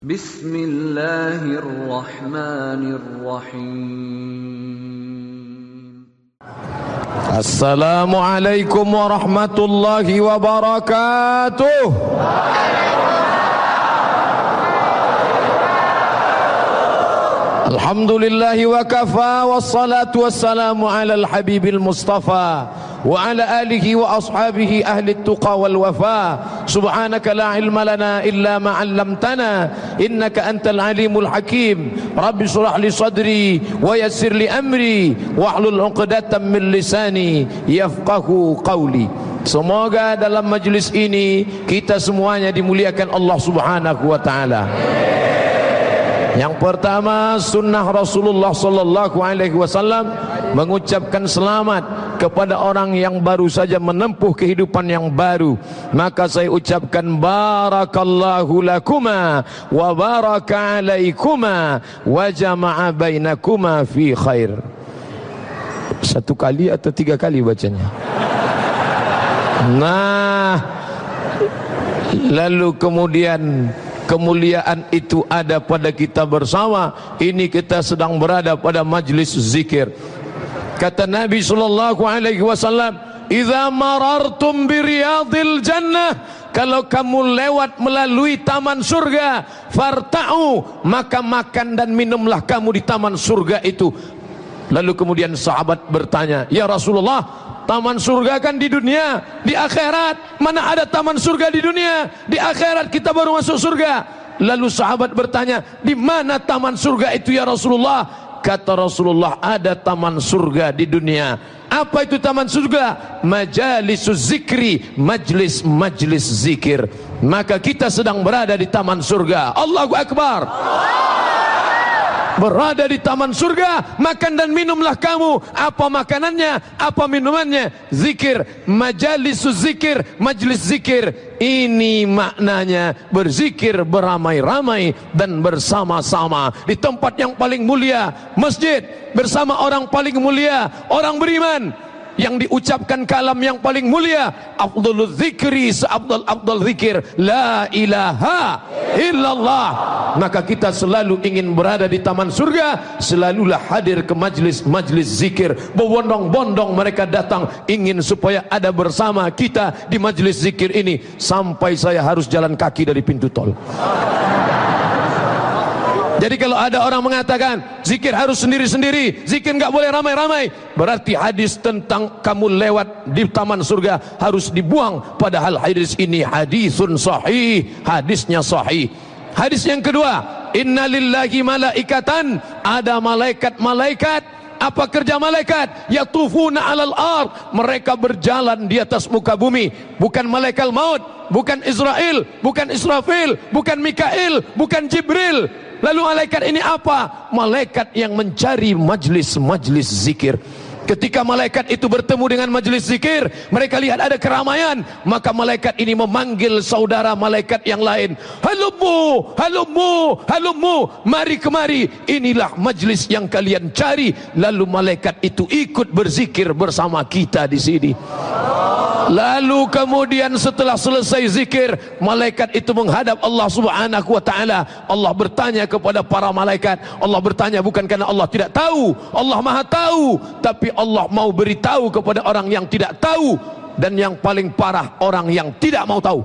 Bismillahirrahmanirrahim. Assalamualaikum warahmatullahi wabarakatuh. Alhamdulillahi wa kafa, wassalatu wassalamu ala al-habibil mustafa wa ala alihi wa ashabihi ahli tuqa wal wafa. Subhanaka la ilma lana illa ma 'allamtana innaka antal alimul hakim. Rabbi shrah li sadri wa yassir li amri wahlul 'uqdatam min lisani yafqahu qawli. Semoga dalam majlis ini kita semuanya dimuliakan Allah Subhanahu wa taala. Yang pertama, sunnah Rasulullah sallallahu alaihi wasallam mengucapkan selamat kepada orang yang baru saja menempuh kehidupan yang baru. Maka saya ucapkan barakallahu lakuma wa baraka alaikuma wa jama'a bainakuma fi khair. Satu kali atau tiga kali bacanya? Nah, lalu kemudian kemuliaan itu ada pada kita bersama. Ini kita sedang berada pada majlis zikir. Kata Nabi sallallahu alaihi wasallam, "Idza marartum bi riyadil jannah," kalau kamu lewat melalui taman surga, farta'u, maka makan dan minumlah kamu di taman surga itu. Lalu kemudian sahabat bertanya, "Ya Rasulullah, taman surga kan di dunia, di akhirat mana ada taman surga di dunia? Di akhirat kita baru masuk surga." Lalu sahabat bertanya, "Di mana taman surga itu ya Rasulullah?" Kata Rasulullah, "Ada taman surga di dunia." Apa itu taman surga? Majalisuz zikri, majlis-majlis zikir. Maka kita sedang berada di taman surga. Allahu Akbar. Berada di taman surga, makan dan minumlah kamu. Apa makanannya? Apa minumannya? Zikir. Majalisuz zikir, majlis zikir. Ini maknanya berzikir beramai-ramai dan bersama-sama di tempat yang paling mulia, masjid, bersama orang paling mulia, orang beriman, yang diucapkan kalam yang paling mulia. Afdalul zikri, seafdal zikir, la ilaha illallah. Maka kita selalu ingin berada di taman surga, selalulah hadir ke majlis-majlis zikir. Berbondong-bondong mereka datang ingin supaya ada bersama kita di majlis zikir ini. Sampai saya harus jalan kaki dari pintu tol. Jadi kalau ada orang mengatakan zikir harus sendiri-sendiri, zikir enggak boleh ramai-ramai, berarti hadis tentang kamu lewat di taman surga harus dibuang. Padahal hadis ini hadisun sahih, hadisnya sahih. Hadis yang kedua, inna lillahi malaikatan, ada malaikat-malaikat. Apa kerja malaikat? Yatufuna alal ard, mereka berjalan di atas muka bumi. Bukan malaikat maut, bukan Israel, bukan Israfil, bukan Mikail, bukan Jibril. Lalu malaikat ini apa? Malaikat yang mencari majlis-majlis zikir. Ketika malaikat itu bertemu dengan majlis zikir, mereka lihat ada keramaian, maka malaikat ini memanggil saudara malaikat yang lain. Halummu, halummu, halummu, mari kemari, inilah majlis yang kalian cari. Lalu malaikat itu ikut berzikir bersama kita di sini. Lalu kemudian setelah selesai zikir, malaikat itu menghadap Allah Subhanahu wa taala. Allah bertanya kepada para malaikat. Allah bertanya bukan karena Allah tidak tahu, Allah Maha tahu, tapi Allah mau beritahu kepada orang yang tidak tahu, dan yang paling parah orang yang tidak mau tahu.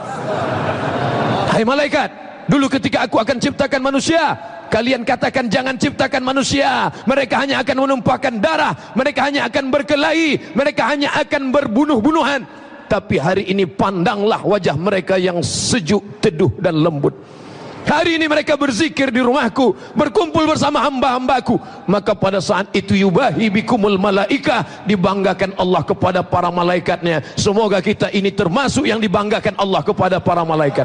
Hai malaikat, dulu ketika aku akan ciptakan manusia, kalian katakan jangan ciptakan manusia, mereka hanya akan menumpahkan darah, mereka hanya akan berkelahi, mereka hanya akan berbunuh-bunuhan. Tapi hari ini pandanglah wajah mereka yang sejuk, teduh dan lembut. Hari ini mereka berzikir di rumahku, berkumpul bersama hamba-hambaku. Maka pada saat itu yubahi bikumul malaikah, dibanggakan Allah kepada para malaikatnya. Semoga kita ini termasuk yang dibanggakan Allah kepada para malaikat.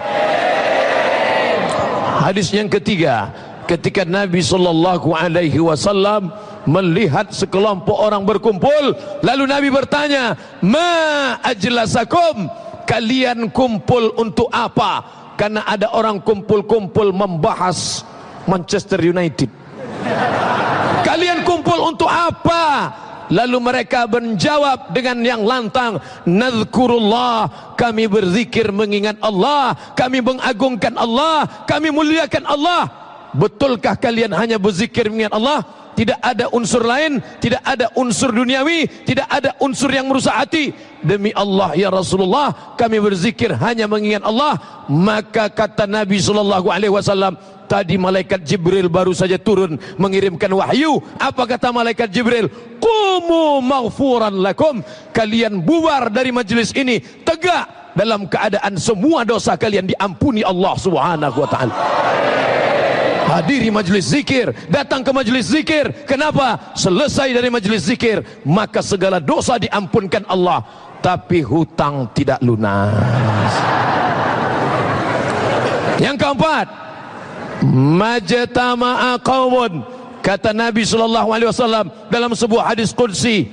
Hadis yang ketiga, ketika Nabi sallallahu alaihi wasallam melihat sekelompok orang berkumpul, lalu Nabi bertanya, "Ma ajlasakum?" Kalian kumpul untuk apa? Karena ada orang kumpul-kumpul membahas Manchester United. Kalian kumpul untuk apa? Lalu mereka menjawab dengan yang lantang, nadzkurullah, kami berzikir mengingat Allah, kami mengagungkan Allah, kami muliakan Allah. Betulkah kalian hanya berzikir mengingat Allah? Tidak ada unsur lain, tidak ada unsur duniawi, tidak ada unsur yang merusak hati. Demi Allah ya Rasulullah, kami berzikir hanya mengingat Allah. Maka kata Nabi SAW, tadi malaikat Jibril baru saja turun mengirimkan wahyu. Apa kata malaikat Jibril? Qumu maghfuran lakum, kalian bubar dari majelis ini tegak dalam keadaan semua dosa kalian diampuni Allah Subhanahu wa taala. Hadiri majlis zikir, datang ke majlis zikir. Kenapa? Selesai dari majlis zikir, maka segala dosa diampunkan Allah, tapi hutang tidak lunas. Yang keempat, majtama'a qaumun, kata Nabi SAW dalam sebuah hadis qudsi,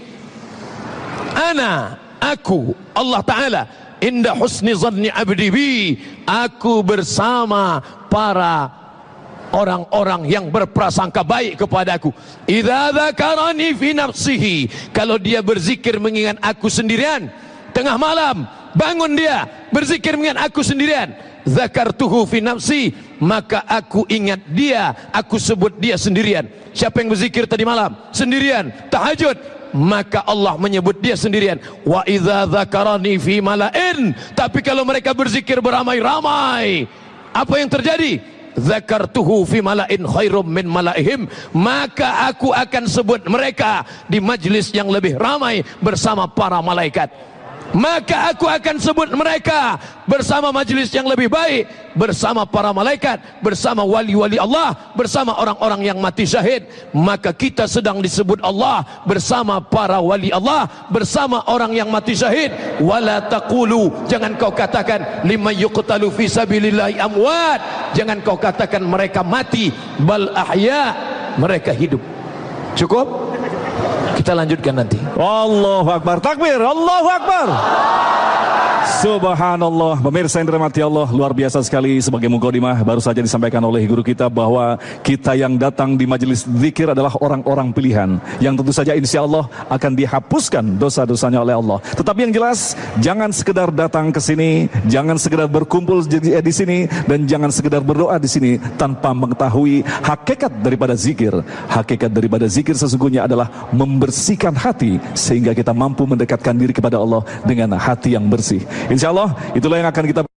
aku Allah Ta'ala inda husni zanni abdi bi, aku bersama para orang-orang yang berprasangka baik kepadaku. Idza dzakarani fi nafsihi, kalau dia berzikir mengingat aku sendirian, tengah malam bangun dia berzikir mengingat aku sendirian, zakartuhu fi nafsi, maka aku ingat dia, aku sebut dia sendirian. Siapa yang berzikir tadi malam sendirian tahajud, maka Allah menyebut dia sendirian. Wa idza dzakarani fi mala'in, tapi kalau mereka berzikir beramai-ramai, apa yang terjadi? Zakartuhu fi mala'in khairum min mala'ihim, maka aku akan sebut mereka di majlis yang lebih ramai bersama para malaikat. Maka aku akan sebut mereka bersama majlis yang lebih baik, bersama para malaikat, bersama wali-wali Allah, bersama orang-orang yang mati syahid. Maka kita sedang disebut Allah bersama para wali Allah, bersama orang yang mati syahid. Wala taqulu, jangan kau katakan liman yuqtalu fi sabilillahi amwat, jangan kau katakan mereka mati, bal ahya, mereka hidup. Cukup? Kita lanjutkan nanti. Allahu Akbar, takbir, Allahu Akbar. Subhanallah. Pemirsa yang dirahmati Allah, luar biasa sekali. Sebagai mukadimah baru saja disampaikan oleh guru kita bahwa kita yang datang di majelis zikir adalah orang-orang pilihan yang tentu saja insya Allah akan dihapuskan dosa-dosanya oleh Allah. Tetapi yang jelas, jangan sekedar datang ke sini, jangan sekedar berkumpul di sini, dan jangan sekedar berdoa di sini tanpa mengetahui hakikat daripada zikir. Hakikat daripada zikir sesungguhnya adalah membersihkan hati sehingga kita mampu mendekatkan diri kepada Allah dengan hati yang bersih. Insya Allah itulah yang akan kita.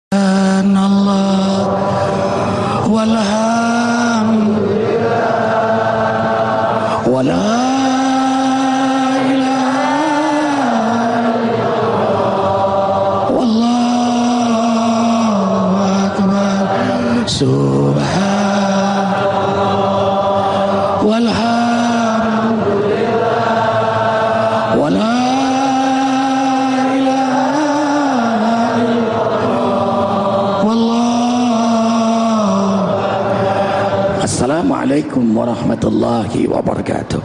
Assalamualaikum warahmatullahi wabarakatuh.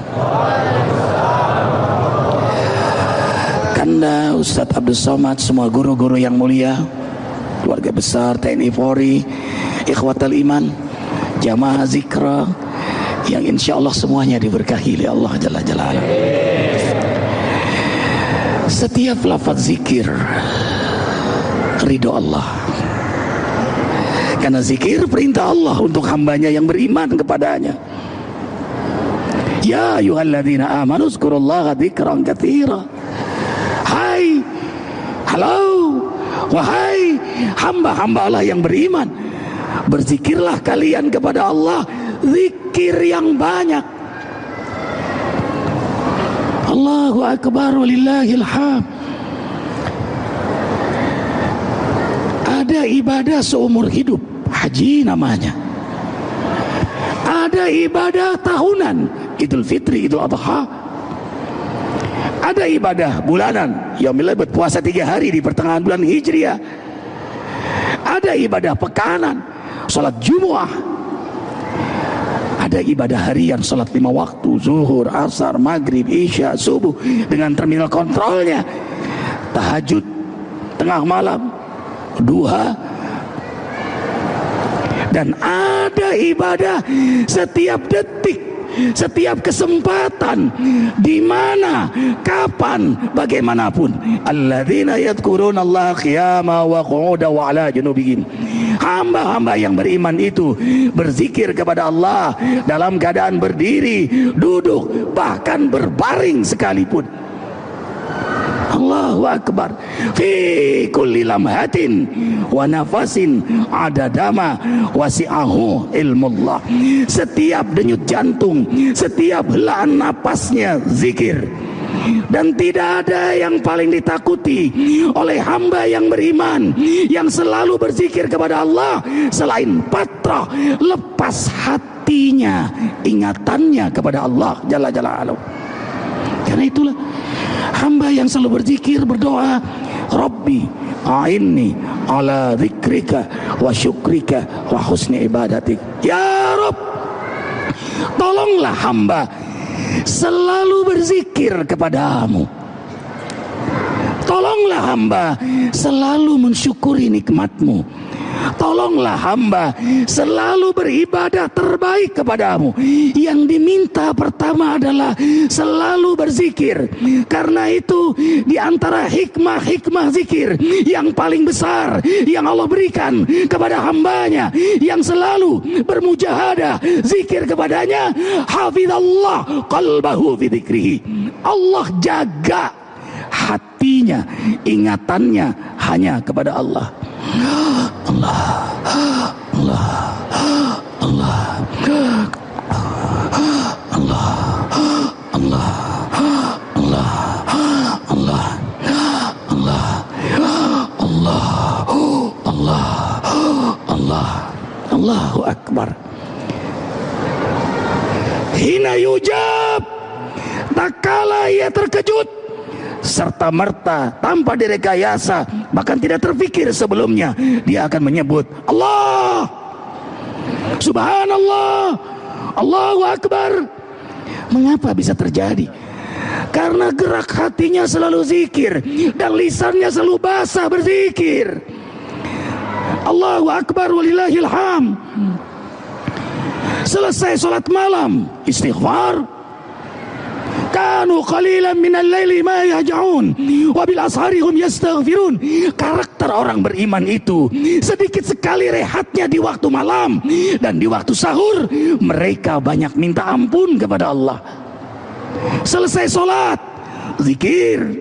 Kanda Ustadz Abdul Somad, semua guru-guru yang mulia, keluarga besar TNI Polri, ikhwatal iman, jamaah zikra yang insya Allah semuanya diberkahi oleh Allah Jalla Jalaluhu. Setiap lafaz zikir ridho Allah, karena zikir perintah Allah untuk hambanya yang beriman kepadanya. Ya ayyuhalladzina amanu zkurullaha dzikran katsira. Hai, halo, wahai hamba-hamba Allah yang beriman, berzikirlah kalian kepada Allah zikir yang banyak. Allahu akbar walillahil hamd. Ada ibadah seumur hidup, haji namanya. Ada ibadah tahunan, Idul Fitri, Idul Adha. Ada ibadah bulanan, yaumil berpuasa 3 hari di pertengahan bulan Hijriah. Ada ibadah pekanan, salat Jumu'ah. Ada ibadah harian, salat 5 waktu, zuhur, asar, maghrib, isya, subuh dengan terminal kontrolnya. Tahajud tengah malam, duha. Dan ada ibadah setiap detik setiap kesempatan, di mana, kapan, bagaimanapun. Alladzina yadhkuruna Allah qiyama wa qu'uda wa ala junubihim. Hamba-hamba yang beriman itu berzikir kepada Allah dalam keadaan berdiri, duduk, bahkan berbaring sekalipun. Allahu Akbar. Fi kulli lamhatin wa nafasin adadama wasi'ahu ilmullah. Setiap denyut jantung, setiap helaan napasnya zikir. Dan tidak ada yang paling ditakuti oleh hamba yang beriman, yang selalu berzikir kepada Allah, selain patrah, lepas hatinya, ingatannya kepada Allah Jalla Jalaluhu. Karena itulah hamba yang selalu berzikir, berdoa, Rabbi a'inni ala dzikrika wa syukrika wa husni ibadatik. Ya Rabb, tolonglah hamba selalu berzikir kepadamu. Tolonglah hamba selalu mensyukuri nikmatmu. Tolonglah hamba selalu beribadah terbaik kepadamu. Yang diminta pertama adalah selalu berzikir. Karena itu di antara hikmah-hikmah zikir yang paling besar yang Allah berikan kepada hambanya, yang selalu bermujahadah zikir kepadanya, hafizallah qalbahu fi dzikrihi. Allah jaga hatinya, ingatannya hanya kepada Allah. Allah, Allah, Allah, Allah, Allah, Allah, Allah, Allah, Allah, Allah, Allah, Allahu Akbar. Hina yujab, tak kala ia terkejut, serta merta tanpa direkayasa, bahkan tidak terfikir sebelumnya, dia akan menyebut Allah, Subhanallah, Allahu Akbar. Mengapa bisa terjadi? Karena gerak hatinya selalu zikir dan lisannya selalu basah berzikir. Allahu Akbar walillahil hamd. Selesai sholat malam, istighfar. Kanu qalilan minal laili ma yahja'un wa bil ashari hum yastaghfirun. Karakter orang beriman itu sedikit sekali rehatnya di waktu malam, dan di waktu sahur mereka banyak minta ampun kepada Allah. Selesai sholat, zikir.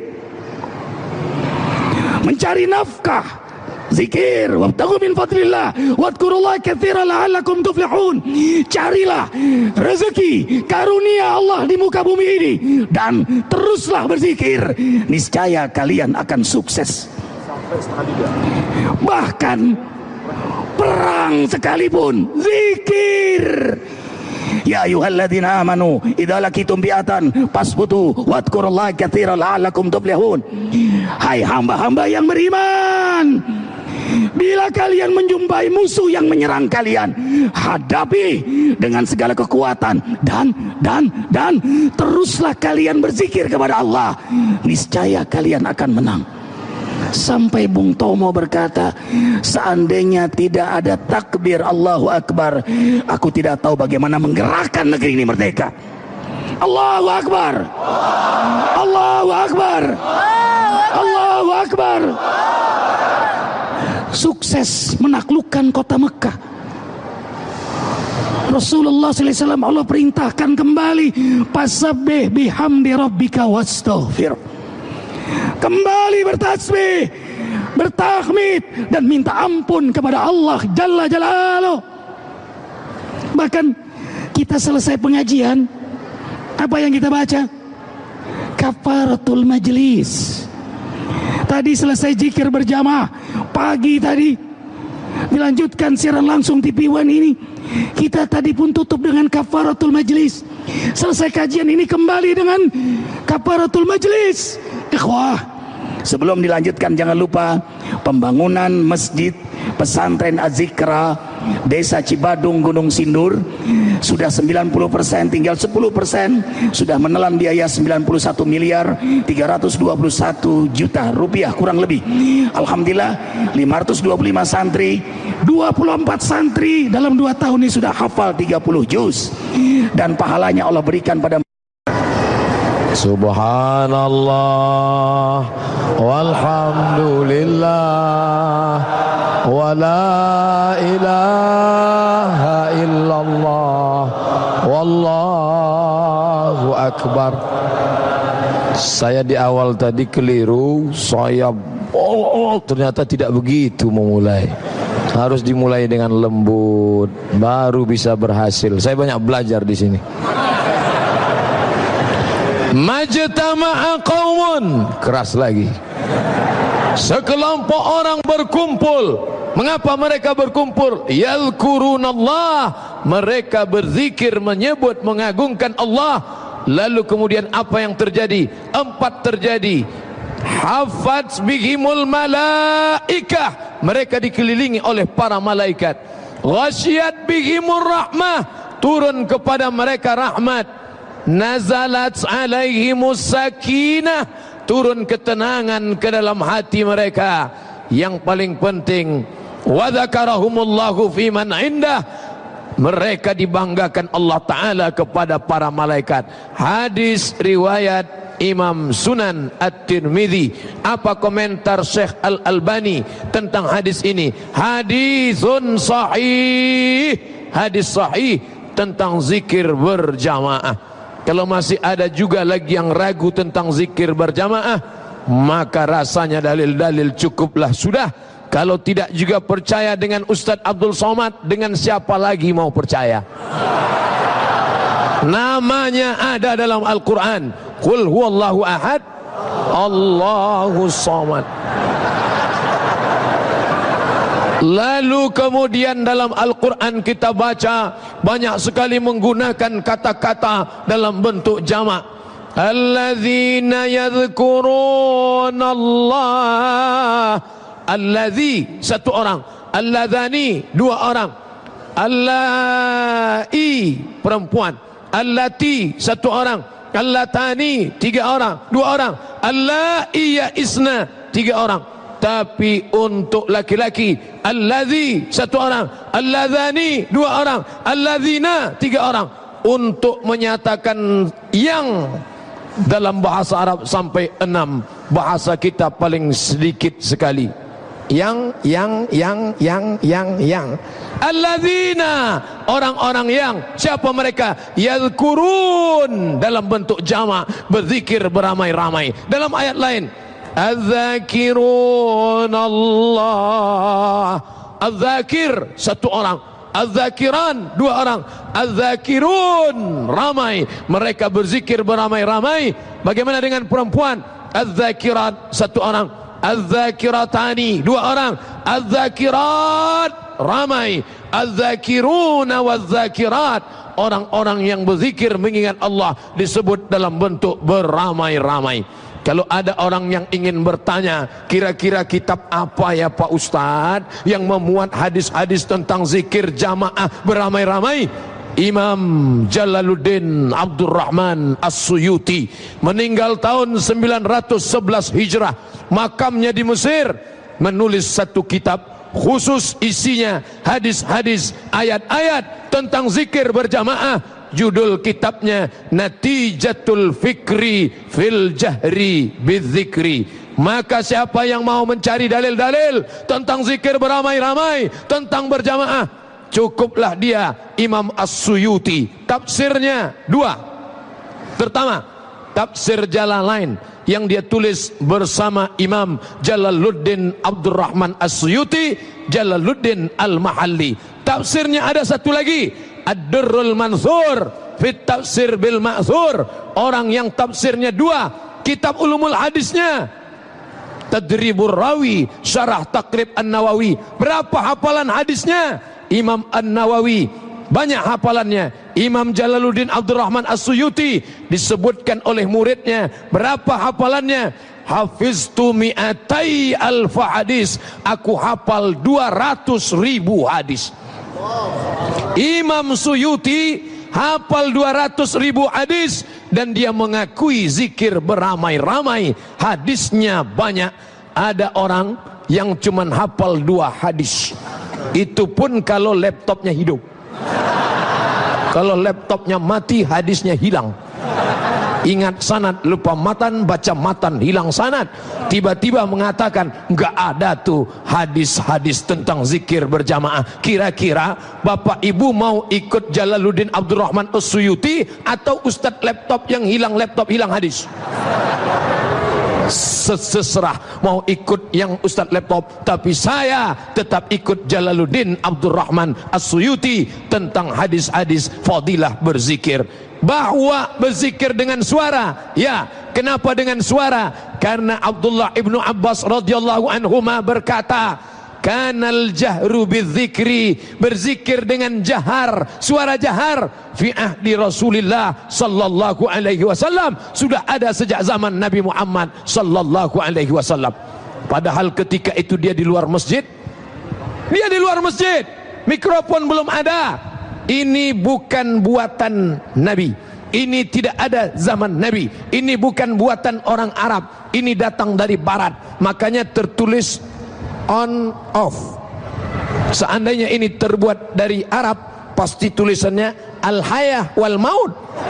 Mencari nafkah, zikir. Wabtaghu min fadlillah wadhkurullaha katsiran la'allakum tuflihun. Carilah rezeki karunia Allah di muka bumi ini dan teruslah berzikir, niscaya kalian akan sukses. Bahkan perang sekalipun zikir. Ya ayyuhalladzina amanu idza laqitum bi'atan fasbutu wadhkurullaha katsiran la'allakum tuflihun. Hai hamba-hamba yang beriman, bila kalian menjumpai musuh yang menyerang kalian, hadapi dengan segala kekuatan dan teruslah kalian berzikir kepada Allah, niscaya kalian akan menang. Sampai Bung Tomo berkata, seandainya tidak ada takbir Allahu Akbar, aku tidak tahu bagaimana menggerakkan negeri ini merdeka. Allahu Akbar, Allahu Akbar, Allahu Akbar. Sukses menaklukkan kota Mekah. Rasulullah SAW Allah perintahkan kembali, fasabbih bihamdi rabbika wastaghfir. Kembali bertasbih, bertahmid, dan minta ampun kepada Allah Jalla Jalaluhu. Bahkan kita selesai pengajian, apa yang kita baca? Kafaratul majlis. Tadi selesai zikir berjamaah, pagi tadi dilanjutkan siaran langsung TV One ini. Kita tadi pun tutup dengan kafaratul majlis. Selesai kajian ini kembali dengan kafaratul majlis. Ikhwah, sebelum dilanjutkan jangan lupa pembangunan masjid pesantren Az-Zikra Desa Cibadung Gunung Sindur sudah 90%, tinggal 10% sudah menelan biaya 91 miliar 321 juta rupiah kurang lebih. Alhamdulillah 525 santri, 24 santri dalam 2 tahun ini sudah hafal 30 juz, dan pahalanya Allah berikan pada Subhanallah walhamdulillah wa la ilaha illallah wallahu akbar. Saya di awal tadi keliru, saya ternyata tidak begitu memulai. Harus dimulai dengan lembut, baru bisa berhasil. Saya banyak belajar di sini. Majtama'a qaumun, keras lagi. Sekelompok orang berkumpul. Mengapa mereka berkumpul? Yadhkurunallah, mereka berzikir, menyebut, mengagungkan Allah. Lalu kemudian apa yang terjadi? 4 terjadi. Hafat bihimul malaikah, mereka dikelilingi oleh para malaikat. Ghasyiyat bihimur rahmah, turun kepada mereka rahmat. Nazalat alaihimus sakinah, turun ketenangan ke dalam hati mereka. Yang paling penting, wa dzakarahumullahu fiman indah, mereka dibanggakan Allah Ta'ala kepada para malaikat. Hadis riwayat Imam Sunan At-Tirmidzi. Apa komentar Syekh Al-Albani tentang hadis ini? Hadisun sahih, hadis sahih tentang zikir berjamaah. Kalau masih ada juga lagi yang ragu tentang zikir berjamaah, maka rasanya dalil-dalil cukuplah sudah. Kalau tidak juga percaya dengan Ustadz Abdul Somad, dengan siapa lagi mau percaya? Namanya ada dalam Al-Quran. Qul huwallahu ahad, Allahu somad. Lalu kemudian dalam Al-Quran kita baca banyak sekali menggunakan kata-kata dalam bentuk jamak. Alladzina yadhkurunallah. Alladzi, 1 orang. Alladzani, 2 orang. Allai, perempuan. Allati, 1 orang. Allatani, 3 orang. 2 orang. Allai ya isna, 3 orang. Tapi untuk laki-laki, alladzi, 1 orang. Alladzani, 2 orang. Alladzina, 3 orang. Untuk menyatakan yang dalam bahasa Arab sampai 6. Bahasa kita paling sedikit sekali. Yang. Alladzina, orang-orang yang. Siapa mereka? Yadhkurun, dalam bentuk jamak, berzikir beramai-ramai. Dalam ayat lain, Al-Zakirun Allah. Al-Zakir, 1 orang. Al-Zakiran, 2 orang. Al-Zakirun, ramai. Mereka berzikir beramai-ramai. Bagaimana dengan perempuan? Al-Zakirat, 1 orang. Al-Zakiratani, 2 orang. Al-Zakirat, ramai. Al-Zakiruna wal-Zakirat, orang-orang yang berzikir mengingat Allah, disebut dalam bentuk beramai-ramai. Kalau ada orang yang ingin bertanya, kira-kira kitab apa ya Pak Ustadz yang memuat hadis-hadis tentang zikir jamaah beramai-ramai? Imam Jalaluddin Abdurrahman As-Suyuti meninggal tahun 911 Hijrah, makamnya di Mesir, menulis 1 kitab khusus isinya hadis-hadis, ayat-ayat tentang zikir berjamaah. Judul kitabnya Natijatul Fikri fil Jahri Bidzikri. Maka siapa yang mau mencari dalil-dalil tentang zikir beramai-ramai, tentang berjamaah, cukuplah dia Imam As-Suyuti. Tafsirnya 2. Pertama, tafsir Jalalain yang dia tulis bersama Imam Jalaluddin Abdurrahman As-Suyuti, Jalaluddin Al-Mahalli. Tafsirnya ada 1 lagi, Ad-Durrul Mansur fit Tafsir bil Ma'thur. Orang yang tafsirnya 2. Kitab ulumul hadisnya Tadribur Rawi, Syarah Taqrib An-Nawawi. Berapa hafalan hadisnya Imam An-Nawawi? Banyak hafalannya. Imam Jalaluddin Abdurrahman As-Suyuti disebutkan oleh muridnya, berapa hafalannya? Hafiztu mi'atai alfa hadis, aku hafal 200.000 hadis. Imam Suyuti hafal 200.000 hadis dan dia mengakui zikir beramai-ramai, hadisnya banyak. Ada orang yang cuman hafal 2 hadis, itu pun kalau laptopnya hidup. Kalau laptopnya mati, hadisnya hilang. Ingat sanad, lupa matan, baca matan, hilang sanad. Tiba-tiba mengatakan enggak ada tuh hadis-hadis tentang zikir berjamaah. Kira-kira Bapak Ibu mau ikut Jalaluddin Abdurrahman As-Suyuti atau Ustadz laptop yang hilang, laptop hilang hadis? Seserah mau ikut yang Ustadz laptop, tapi saya tetap ikut Jalaluddin Abdurrahman As-Suyuti tentang hadis-hadis fadilah berzikir. Bahwa berzikir dengan suara, ya, kenapa dengan suara? Karena Abdullah ibnu Abbas radhiyallahu anhuma berkata, kanal jahru bidzikri, berzikir dengan jahar, suara jahar, fi ahdi Rasulillah sallallahu alaihi wasallam, sudah ada sejak zaman Nabi Muhammad sallallahu alaihi wasallam. Padahal ketika itu dia di luar masjid, mikrofon belum ada. Ini bukan buatan Nabi, ini tidak ada zaman Nabi, ini bukan buatan orang Arab, ini datang dari Barat. Makanya tertulis on off. Seandainya ini terbuat dari Arab, pasti tulisannya al-hayah wal maut.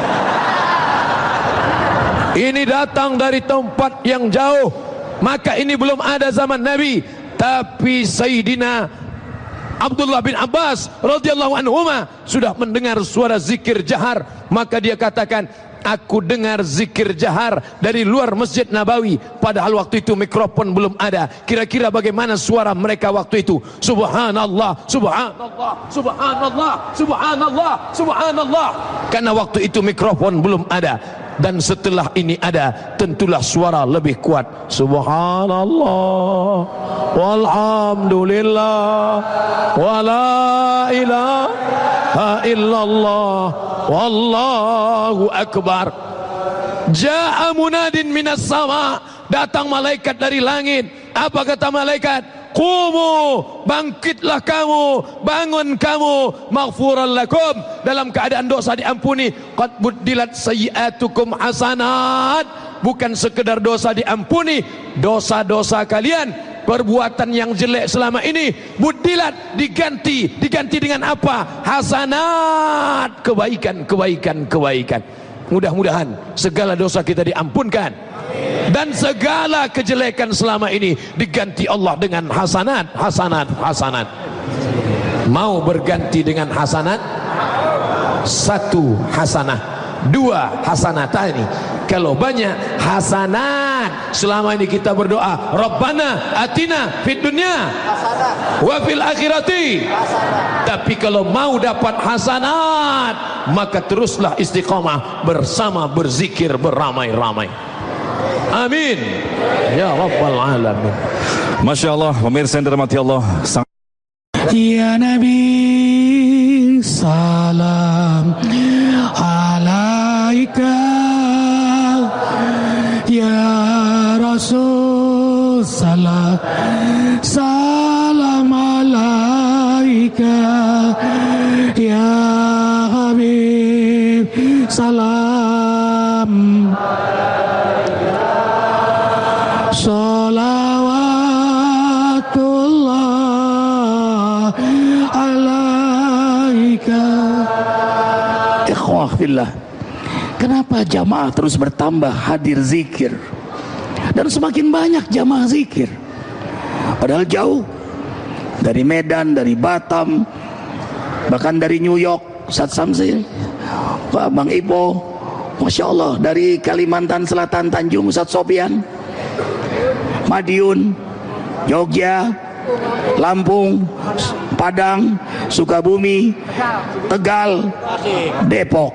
Ini datang dari tempat yang jauh, maka ini belum ada zaman Nabi. Tapi Sayyidina Abdullah bin Abbas radhiyallahu anhuma sudah mendengar suara zikir jahar, maka dia katakan, aku dengar zikir jahar dari luar Masjid Nabawi. Padahal waktu itu mikrofon belum ada. Kira-kira bagaimana suara mereka waktu itu? Subhanallah, subhanallah, subhanallah, subhanallah, subhanallah. Karena waktu itu mikrofon belum ada. Dan setelah ini ada, tentulah suara lebih kuat. Subhanallah, walhamdulillah, wala ilaha illallah, wallahu akbar. Ja'a munadin minas sama, datang malaikat dari langit. Apa kata malaikat? Qumu, bangkitlah kamu, bangun kamu, maghfuran lakum, dalam keadaan dosa diampuni. Qad buddilat sayyi'atukum hasanat, bukan sekedar dosa diampuni, dosa-dosa kalian, perbuatan yang jelek selama ini, buddilat, diganti dengan apa? Hasanat, kebaikan. Mudah-mudahan segala dosa kita diampunkan dan segala kejelekan selama ini diganti Allah dengan hasanat. Mau berganti dengan hasanat? 1 hasanah, 2 hasanatani. Kalau banyak hasanat, selama ini kita berdoa, Rabbana atina fid dunya wa fil akhirati. Tapi kalau mau dapat hasanat, maka teruslah istiqamah bersama berzikir beramai-ramai. Amin ya rabbal alamin. Masya Allah, pemirsa yang dirahmati Allah. Ya Nabi, salam alaika, ya Rasul, salam alaika, ya Habib, salam salawatullah alaika. Ikhwah fillah, kenapa jamaah terus bertambah hadir zikir dan semakin banyak jamaah zikir? Padahal jauh dari Medan, dari Batam, bahkan dari New York, Ustaz Samsi, Pak Bang Ipo, Masya Allah, dari Kalimantan Selatan Tanjung, Ustaz Sofian, Madiun, Jogja, Lampung, Padang, Sukabumi, Tegal, Depok.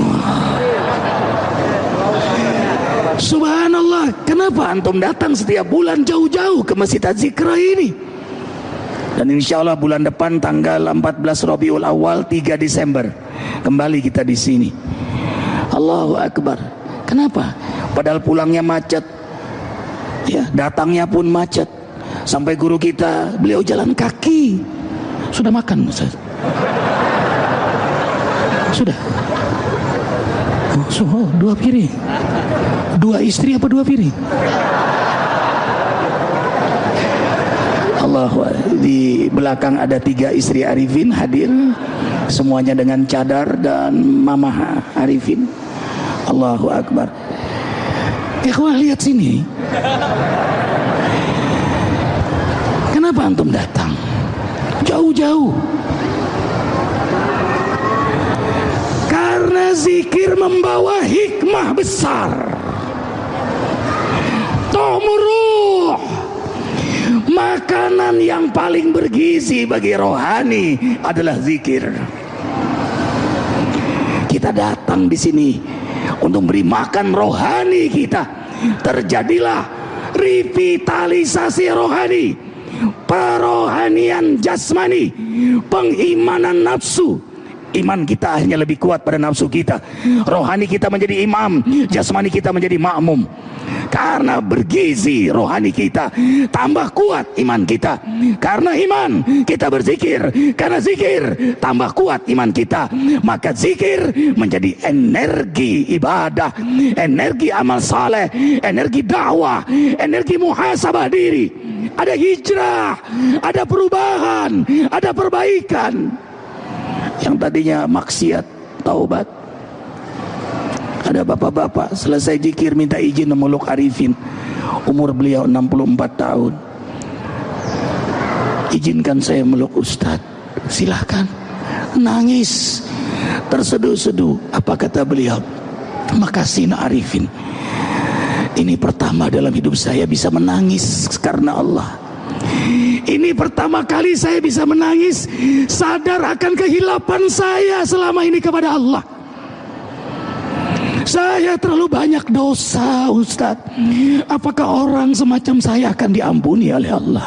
Subhanallah, kenapa antum datang setiap bulan jauh-jauh ke Masjid Az-Zikra ini? Dan insya Allah bulan depan tanggal 14 Rabiul Awal 3 Desember kembali kita di sini. Allahu Akbar. Kenapa? Padahal pulangnya macet, ya, datangnya pun macet. Sampai guru kita, beliau jalan kaki. Sudah makan Ustaz? Sudah. Oh, 2 piring. 2 istri apa 2 piring? Allah, di belakang ada 3 istri Arifin hadir, semuanya dengan cadar dan Mama Arifin. Allahu Akbar. Ikhwah, lihat sini. Kenapa antum datang jauh-jauh? Karena zikir membawa hikmah besar. Ta'muruh, makanan yang paling bergizi bagi rohani adalah zikir. Kita datang di sini untuk beri makan rohani kita. Terjadilah revitalisasi rohani, perohanian jasmani, pengimanan nafsu. Iman kita hanya lebih kuat pada nafsu kita. Rohani kita menjadi imam, jasmani kita menjadi makmum. Karena bergizi rohani kita, tambah kuat iman kita. Karena iman kita berzikir, karena zikir tambah kuat iman kita. Maka zikir menjadi energi ibadah, energi amal saleh, energi dakwah, energi muhasabah diri. Ada hijrah, ada perubahan, ada perbaikan. Yang tadinya maksiat, taubat. Ada bapak-bapak selesai zikir minta izin memeluk Arifin. Umur beliau 64 tahun. Izinkan saya meluk Ustadz. Silahkan. Nangis, terseduh-seduh. Apa kata beliau? Makasih nak Arifin. Ini pertama dalam hidup saya bisa menangis karena Allah. Ini pertama kali saya bisa menangis, sadar akan kehilapan saya selama ini kepada Allah. Saya terlalu banyak dosa, Ustadz. Apakah orang semacam saya akan diampuni oleh Allah?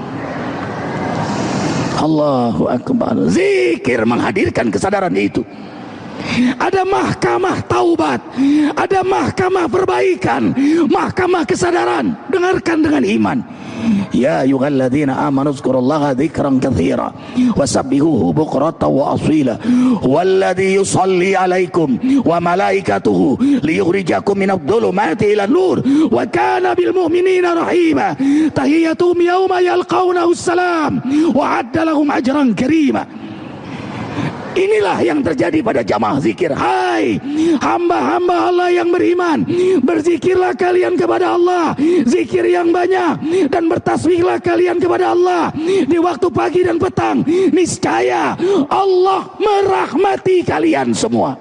Allahu Akbar. Zikir menghadirkan kesadaran itu. Ada mahkamah taubat, ada mahkamah perbaikan, mahkamah kesadaran. Dengarkan dengan iman. Ya ayyuhalladzina amanu dzkurullaha dzikran katsira wasabbihuhu bukratan wa asila walladzi yusalli 'alaikum wa malaikatuhu liyukhrijakum minadh dhulumati ilan nur wa kana bil mu'minina rahima tahiyyatuhum yawma yalqawnahu assalam wa 'adda lahum ajran karima. Inilah yang terjadi pada jamaah zikir. Hai hamba-hamba Allah yang beriman, berzikirlah kalian kepada Allah, zikir yang banyak, dan bertasbihlah kalian kepada Allah di waktu pagi dan petang. Niscaya Allah merahmati kalian semua.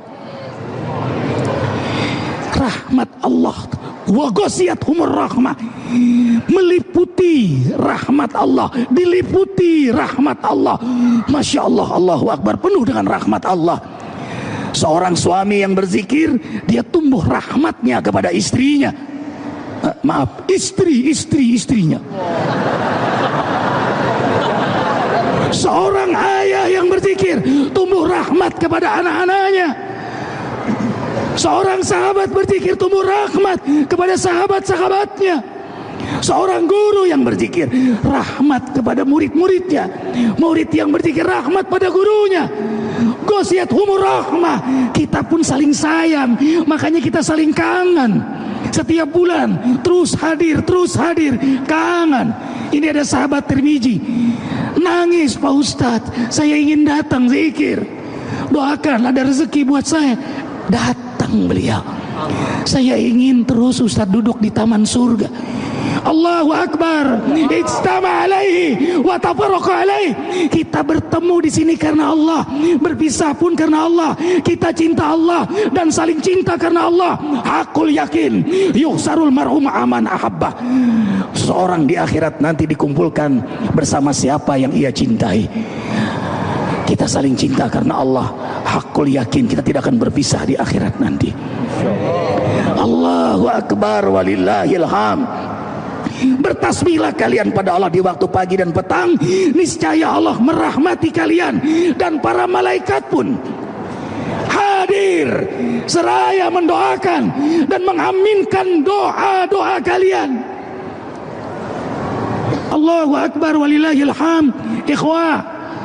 Rahmat Allah, wa ghasiyatuhumur rahmah, meliputi rahmat Allah, diliputi rahmat Allah. Masya Allah, Allahu Akbar, penuh dengan rahmat Allah. Seorang suami yang berzikir, dia tumbuh rahmatnya kepada istrinya. Maaf, istrinya. Seorang ayah yang berzikir, tumbuh rahmat kepada anak-anaknya. Seorang sahabat berzikir, tumbuh rahmat kepada sahabat-sahabatnya. Seorang guru yang berzikir, rahmat kepada murid-muridnya. Murid yang berzikir, rahmat pada gurunya. Ghasiyatuhumur rahmah. Kita pun saling sayang, makanya kita saling kangen. Setiap bulan terus hadir, kangen. Ini ada sahabat Tirmizi, nangis, Pak Ustadz, saya ingin datang zikir, doakan ada rezeki buat saya. Datang beliau, saya ingin terus Ustadz duduk di taman surga. Allahu Akbar. Ijtama alaihi wa tafarraqa alaihi. Kita bertemu di sini karena Allah, berpisah pun karena Allah. Kita cinta Allah dan saling cinta karena Allah. Hakul yakin yuhsarul marhum aman ahabbah. Seorang di akhirat nanti dikumpulkan bersama siapa yang ia cintai. Kita saling cinta karena Allah. Hakul yakin kita tidak akan berpisah di akhirat nanti. Allahu Akbar walillahil hamd. Bertasbihlah kalian pada Allah di waktu pagi dan petang, niscaya Allah merahmati kalian, dan para malaikat pun hadir seraya mendoakan dan mengaminkan doa-doa kalian. Allahu Akbar walillahil hamd. Ikhwah,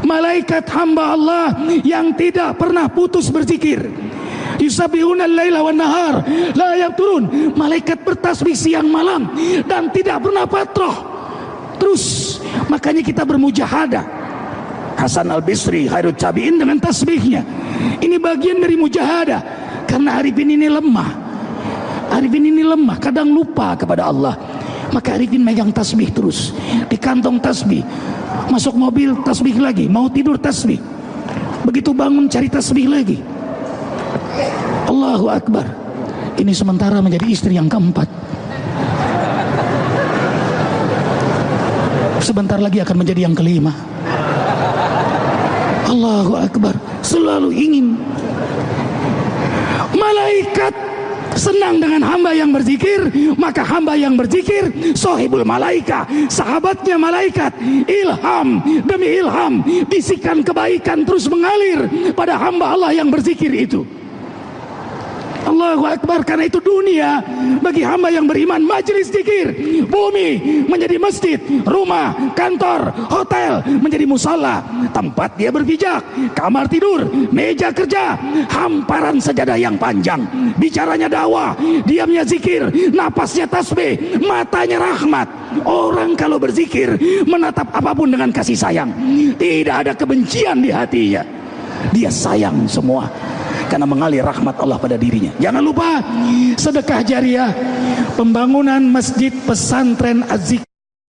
malaikat hamba Allah yang tidak pernah putus berzikir. Yusabbihuna al-laila wan nahar la yafturun. Malaikat bertasbih siang malam dan tidak pernah patroh. Terus makanya kita bermujahadah. Hasan al-Bisri khairut tabi'in dengan tasbihnya. Ini bagian dari mujahadah. Karena Arifin ini lemah. Arifin ini lemah, kadang lupa kepada Allah. Maka Arifin megang tasbih terus. Di kantong tasbih. Masuk mobil tasbih lagi, mau tidur tasbih. Begitu bangun cari tasbih lagi. Allahu Akbar. Ini sementara menjadi istri yang keempat. Sebentar lagi akan menjadi yang kelima. Allahu Akbar. Selalu ingin. Malaikat senang dengan hamba yang berzikir, maka hamba yang berzikir sahibul malaika, sahabatnya malaikat. Ilham demi ilham, bisikan kebaikan terus mengalir pada hamba Allah yang berzikir itu. Allahu Akbar. Karena itu dunia bagi hamba yang beriman majelis zikir, bumi menjadi masjid, rumah, kantor, hotel menjadi musala, tempat dia berpijak, kamar tidur, meja kerja, hamparan sajadah yang panjang, bicaranya dakwah, diamnya zikir, napasnya tasbih, matanya rahmat. Orang kalau berzikir menatap apapun dengan kasih sayang, tidak ada kebencian di hatinya, dia sayang semua karena mengalir rahmat Allah pada dirinya. Jangan lupa sedekah jariah, pembangunan masjid pesantren Az-Zikr.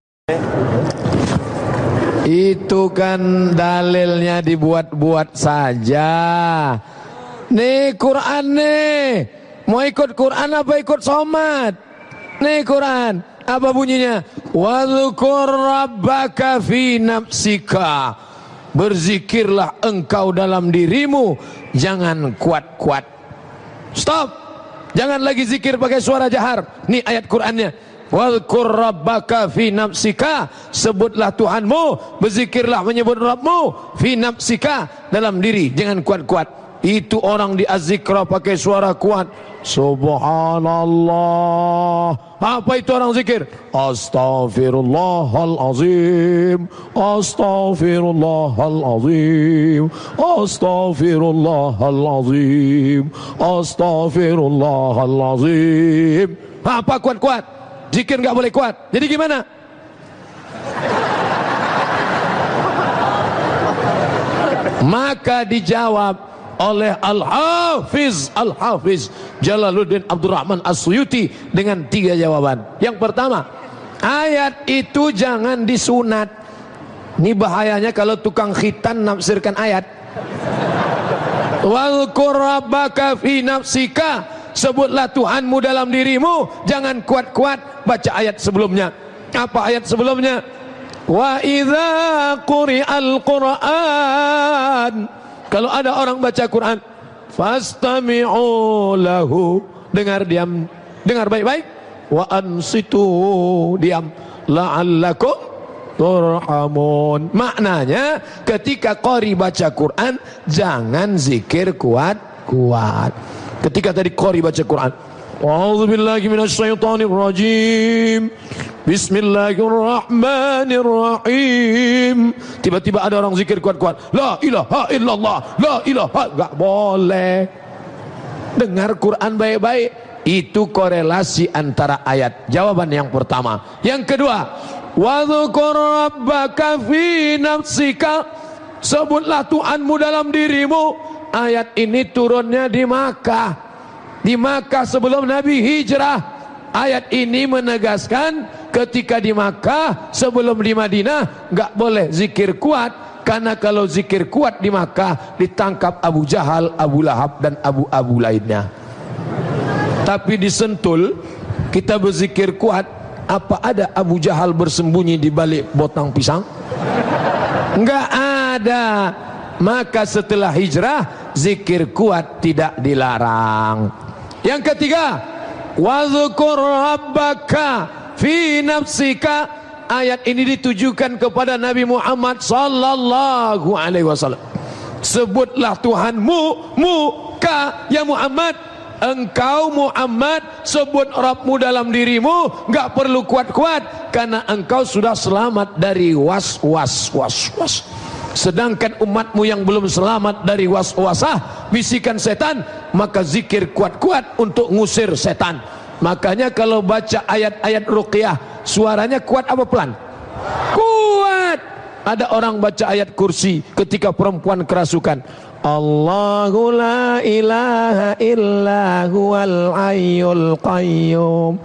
Itu kan dalilnya dibuat-buat saja. Nih Quran nih. Mau ikut Quran apa ikut somat? Nih Quran. Apa bunyinya? Wadzukur rabbaka fi nafsika. Berzikirlah engkau dalam dirimu, jangan kuat-kuat. Stop. Jangan lagi zikir pakai suara jahar. Nih ayat Qur'annya. Wadhkur rabbaka fi nafsika. Sebutlah Tuhanmu, berzikirlah menyebut Rabbmu fi nafsika, dalam diri, jangan kuat-kuat. Itu orang di Az-Zikra pakai suara kuat. Subhanallah. Apa itu orang zikir? Astaghfirullahalazim. Astaghfirullahalazim. Astaghfirullahalazim. Astaghfirullahalazim. Apa kuat-kuat? Zikir nggak boleh kuat. Jadi gimana? Maka dijawab oleh Al-Hafiz Jalaluddin Abdurrahman As-Suyuti dengan 3 jawaban. Yang pertama, ayat itu jangan disunat. Ini bahayanya kalau tukang khitan nafsirkan ayat. Wadhkur rabbaka fi nafsika. Sebutlah Tuhanmu dalam dirimu, jangan kuat-kuat. Baca ayat sebelumnya. Apa ayat sebelumnya? Wa idza quri'al Qur'an. Kalau ada orang baca Quran, fastami'u lahu, dengar diam, dengar baik-baik. Wa ansitu, diam, la'allakum turhamun. Maknanya ketika qari baca Quran, jangan zikir kuat-kuat. Ketika tadi qari baca Quran, a'udzubillahi minasyaitonir rajim, bismillahirrahmanirrahim. Tiba-tiba ada orang zikir kuat-kuat, la ilaha illallah, la ilaha. Gak boleh. Dengar Quran baik-baik. Itu korelasi antara ayat. Jawaban yang pertama. Yang kedua, wadzukur rabbaka fi nafsika. Sebutlah Tuhanmu dalam dirimu. Ayat ini turunnya di Makkah. Di Makkah sebelum Nabi hijrah. Ayat ini menegaskan ketika di Makkah sebelum di Madinah nggak boleh zikir kuat, karena kalau zikir kuat di Makkah ditangkap Abu Jahal, Abu Lahab dan Abu lainnya. Tapi di Sentul kita berzikir kuat, apa ada Abu Jahal bersembunyi di balik batang pisang? Nggak ada. Maka setelah hijrah zikir kuat tidak dilarang. Yang ketiga, wadzukur rabbaka fi nafsika. Ayat ini ditujukan kepada Nabi Muhammad sallallahu alaihi wasallam. Sebutlah Tuhanmu, muka ya Muhammad. Engkau Muhammad sebut Rabbmu dalam dirimu, enggak perlu kuat-kuat karena engkau sudah selamat dari was. Sedangkan umatmu yang belum selamat dari waswasah, bisikan setan, maka zikir kuat-kuat untuk ngusir setan. Makanya kalau baca ayat-ayat ruqyah, suaranya kuat apa pelan? Kuat. Ada orang baca ayat kursi ketika perempuan kerasukan. Allahu la ilaha illa huwal hayyul qayyum.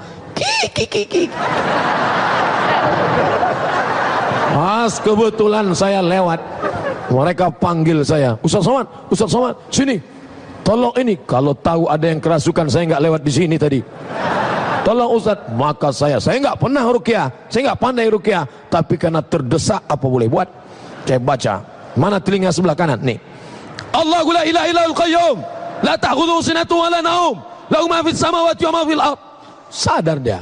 Pas kebetulan saya lewat, mereka panggil saya, Ustaz Somad, sini. Tolong ini. Kalau tahu ada yang kerasukan, saya nggak lewat di sini tadi. Tolong Ustaz. Maka saya nggak pernah ruqyah, saya nggak pandai ruqyah, tapi karena terdesak, apa boleh buat? Saya baca. Mana telinga sebelah kanan? Nih. Allahu la ilaha illal qayyum, la ta'khudhuhu sinatun wa la naum, lahu ma fis samawati wa ma fil ardh. Sadar dia.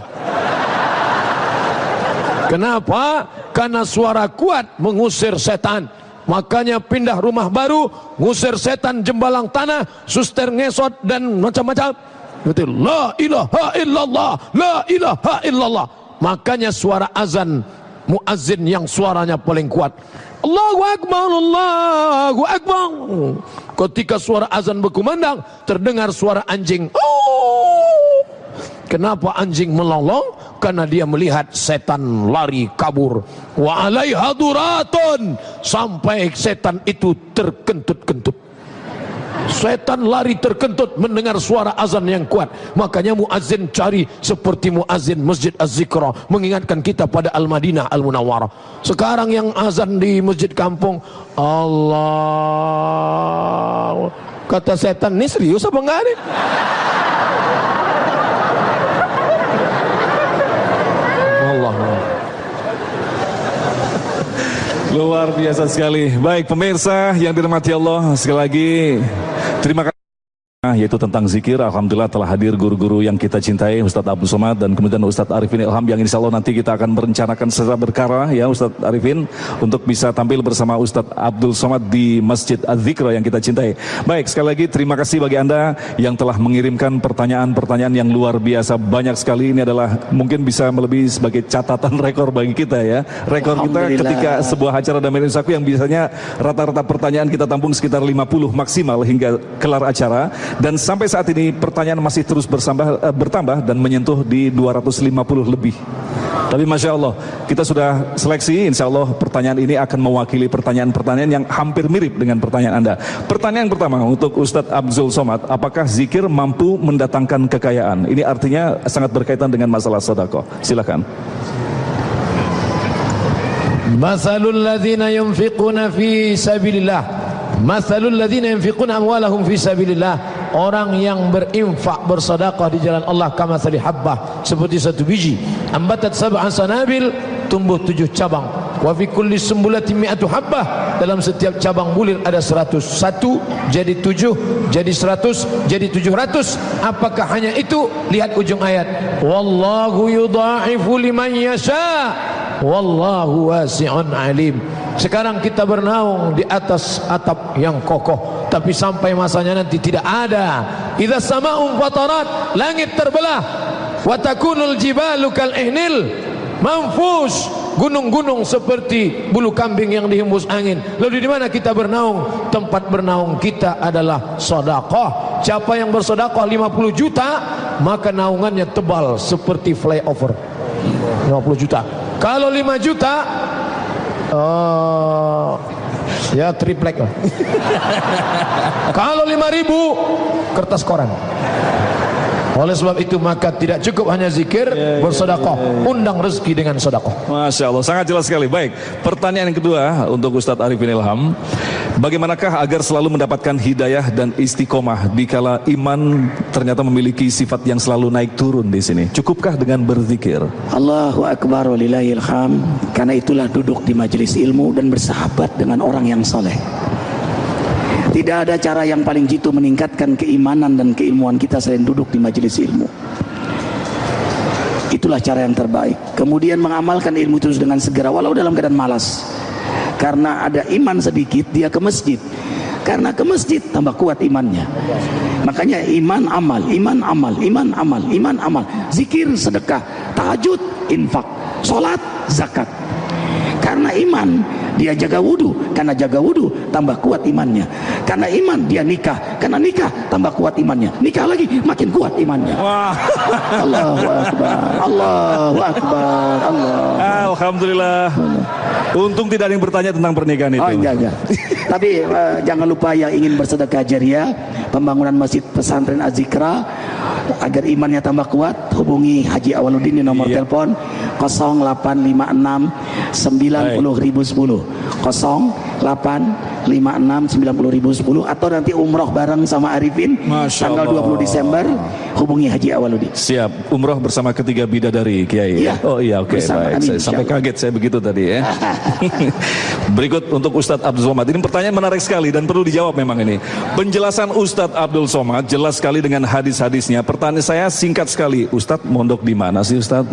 Kenapa? Karena suara kuat mengusir setan. Makanya pindah rumah baru, ngusir setan, jembalang tanah, suster ngesot dan macam-macam. Betul. La ilaha illallah, la ilaha illallah. Makanya suara azan muazzin yang suaranya paling kuat. Allahu akbar, Allahu akbar. Ketika suara azan berkumandang, terdengar suara anjing. Oh. Kenapa anjing melolong? Karena dia melihat setan lari kabur. Wa alaiha duratun, sampai setan itu terkentut-kentut. Setan lari terkentut mendengar suara azan yang kuat. Makanya muazzin cari seperti muazzin Masjid Az-Zikra, mengingatkan kita pada Al-Madinah Al-Munawwarah. Sekarang yang azan di masjid kampung, Allah, kata setan, ini serius apa enggak nih? Allah. Luar biasa sekali. Baik pemirsa yang dirahmati Allah, sekali lagi terima kasih. Yaitu tentang zikir. Alhamdulillah telah hadir guru-guru yang kita cintai, Ustadz Abdul Somad dan kemudian Ustadz Arifin Ilham, yang insya Allah nanti kita akan merencanakan secara berkala ya Ustadz Arifin untuk bisa tampil bersama Ustadz Abdul Somad di Masjid Az-Zikra yang kita cintai. Baik, sekali lagi terima kasih bagi Anda yang telah mengirimkan pertanyaan-pertanyaan yang luar biasa banyak sekali. Ini adalah mungkin bisa melebihi sebagai catatan rekor bagi kita ya. Rekor kita ketika sebuah acara Damai Nusaku yang biasanya rata-rata pertanyaan kita tampung sekitar 50 maksimal hingga kelar acara. Dan sampai saat ini pertanyaan masih terus bertambah dan menyentuh di 250 lebih. Tapi Masya Allah, kita sudah seleksi, insya Allah pertanyaan ini akan mewakili pertanyaan-pertanyaan yang hampir mirip dengan pertanyaan Anda. Pertanyaan pertama untuk Ustadz Abdul Somad, apakah zikir mampu mendatangkan kekayaan? Ini artinya sangat berkaitan dengan masalah sedekah. Silakan. Masalul ladzina yunfiquna fi sabilillah, masalul ladzina yunfiquna amwalahum fi sabilillah. Orang yang berinfak, bersedekah di jalan Allah, kamathali habbah, seperti satu biji, ambatat sab'an sanabil, tumbuh 7 cabang. Wa fi kulli sumbulatin mi'atu habbah, dalam setiap cabang bulir ada 100. 1 jadi 7, jadi 100, jadi 700. Apakah hanya itu? Lihat ujung ayat. Wallahu yudha'ifu liman yasha, wallahu wasi'un alim. Sekarang kita bernaung di atas atap yang kokoh, tapi sampai masanya nanti tidak ada. Idza sama'un fatarat, langit terbelah, wa takunul jibalu kal ihnil manfush, gunung-gunung seperti bulu kambing yang dihembus angin. Lalu di mana kita bernaung? Tempat bernaung kita adalah sedekah. Siapa yang bersedekah 50 juta, maka naungannya tebal seperti flyover. 50 juta. Kalau 5 juta, ya triplek lah. Kalau 5.000 kertas koran. Oleh sebab itu maka tidak cukup hanya zikir, bersedekah, undang rezeki dengan sedekah. Masya Allah, sangat jelas sekali. Baik, pertanyaan yang kedua untuk Ustadz Arifin Ilham, bagaimanakah agar selalu mendapatkan hidayah dan istiqomah dikala iman ternyata memiliki sifat yang selalu naik turun di sini? Cukupkah dengan berzikir? Allahu Akbar walillahil hamd. Karena itulah duduk di majelis ilmu dan bersahabat dengan orang yang soleh. Tidak ada cara yang paling jitu meningkatkan keimanan dan keilmuan kita selain duduk di majelis ilmu. Itulah cara yang terbaik. Kemudian mengamalkan ilmu terus dengan segera walau dalam keadaan malas. Karena ada iman sedikit, dia ke masjid. Karena ke masjid tambah kuat imannya. Makanya iman amal, iman amal, iman amal, iman amal. Zikir, sedekah, tahajud, infak, salat, zakat. Karena iman dia jaga wudu, karena jaga wudu tambah kuat imannya. Karena iman dia nikah, karena nikah tambah kuat imannya. Nikah lagi makin kuat imannya. Wah. Allahu Akbar, Allahu Akbar, Allah. Alhamdulillah. Untung tidak ada yang bertanya tentang pernikahan itu. Oh enggak. Tapi jangan lupa yang ingin bersedekah jariah, pembangunan masjid pesantren Az-Zikra, agar imannya tambah kuat, hubungi Haji Awaludin di nomor telepon 0856 90.010 0856 90.010, atau nanti umroh bareng sama Arifin tanggal 20 Desember, hubungi Haji Awaludin. Siap, umroh bersama ketiga bidadari Kiai. Iya, oh iya, oke, baik. Saya sampai kaget saya begitu tadi ya. Berikut untuk Ustadz Abdul Somad. Ini pertanyaan menarik sekali dan perlu dijawab memang ini. Penjelasan Ustadz Abdul Somad jelas sekali dengan hadis-hadisnya. Pertanyaan saya singkat sekali. Ustadz mondok di mana sih Ustadz?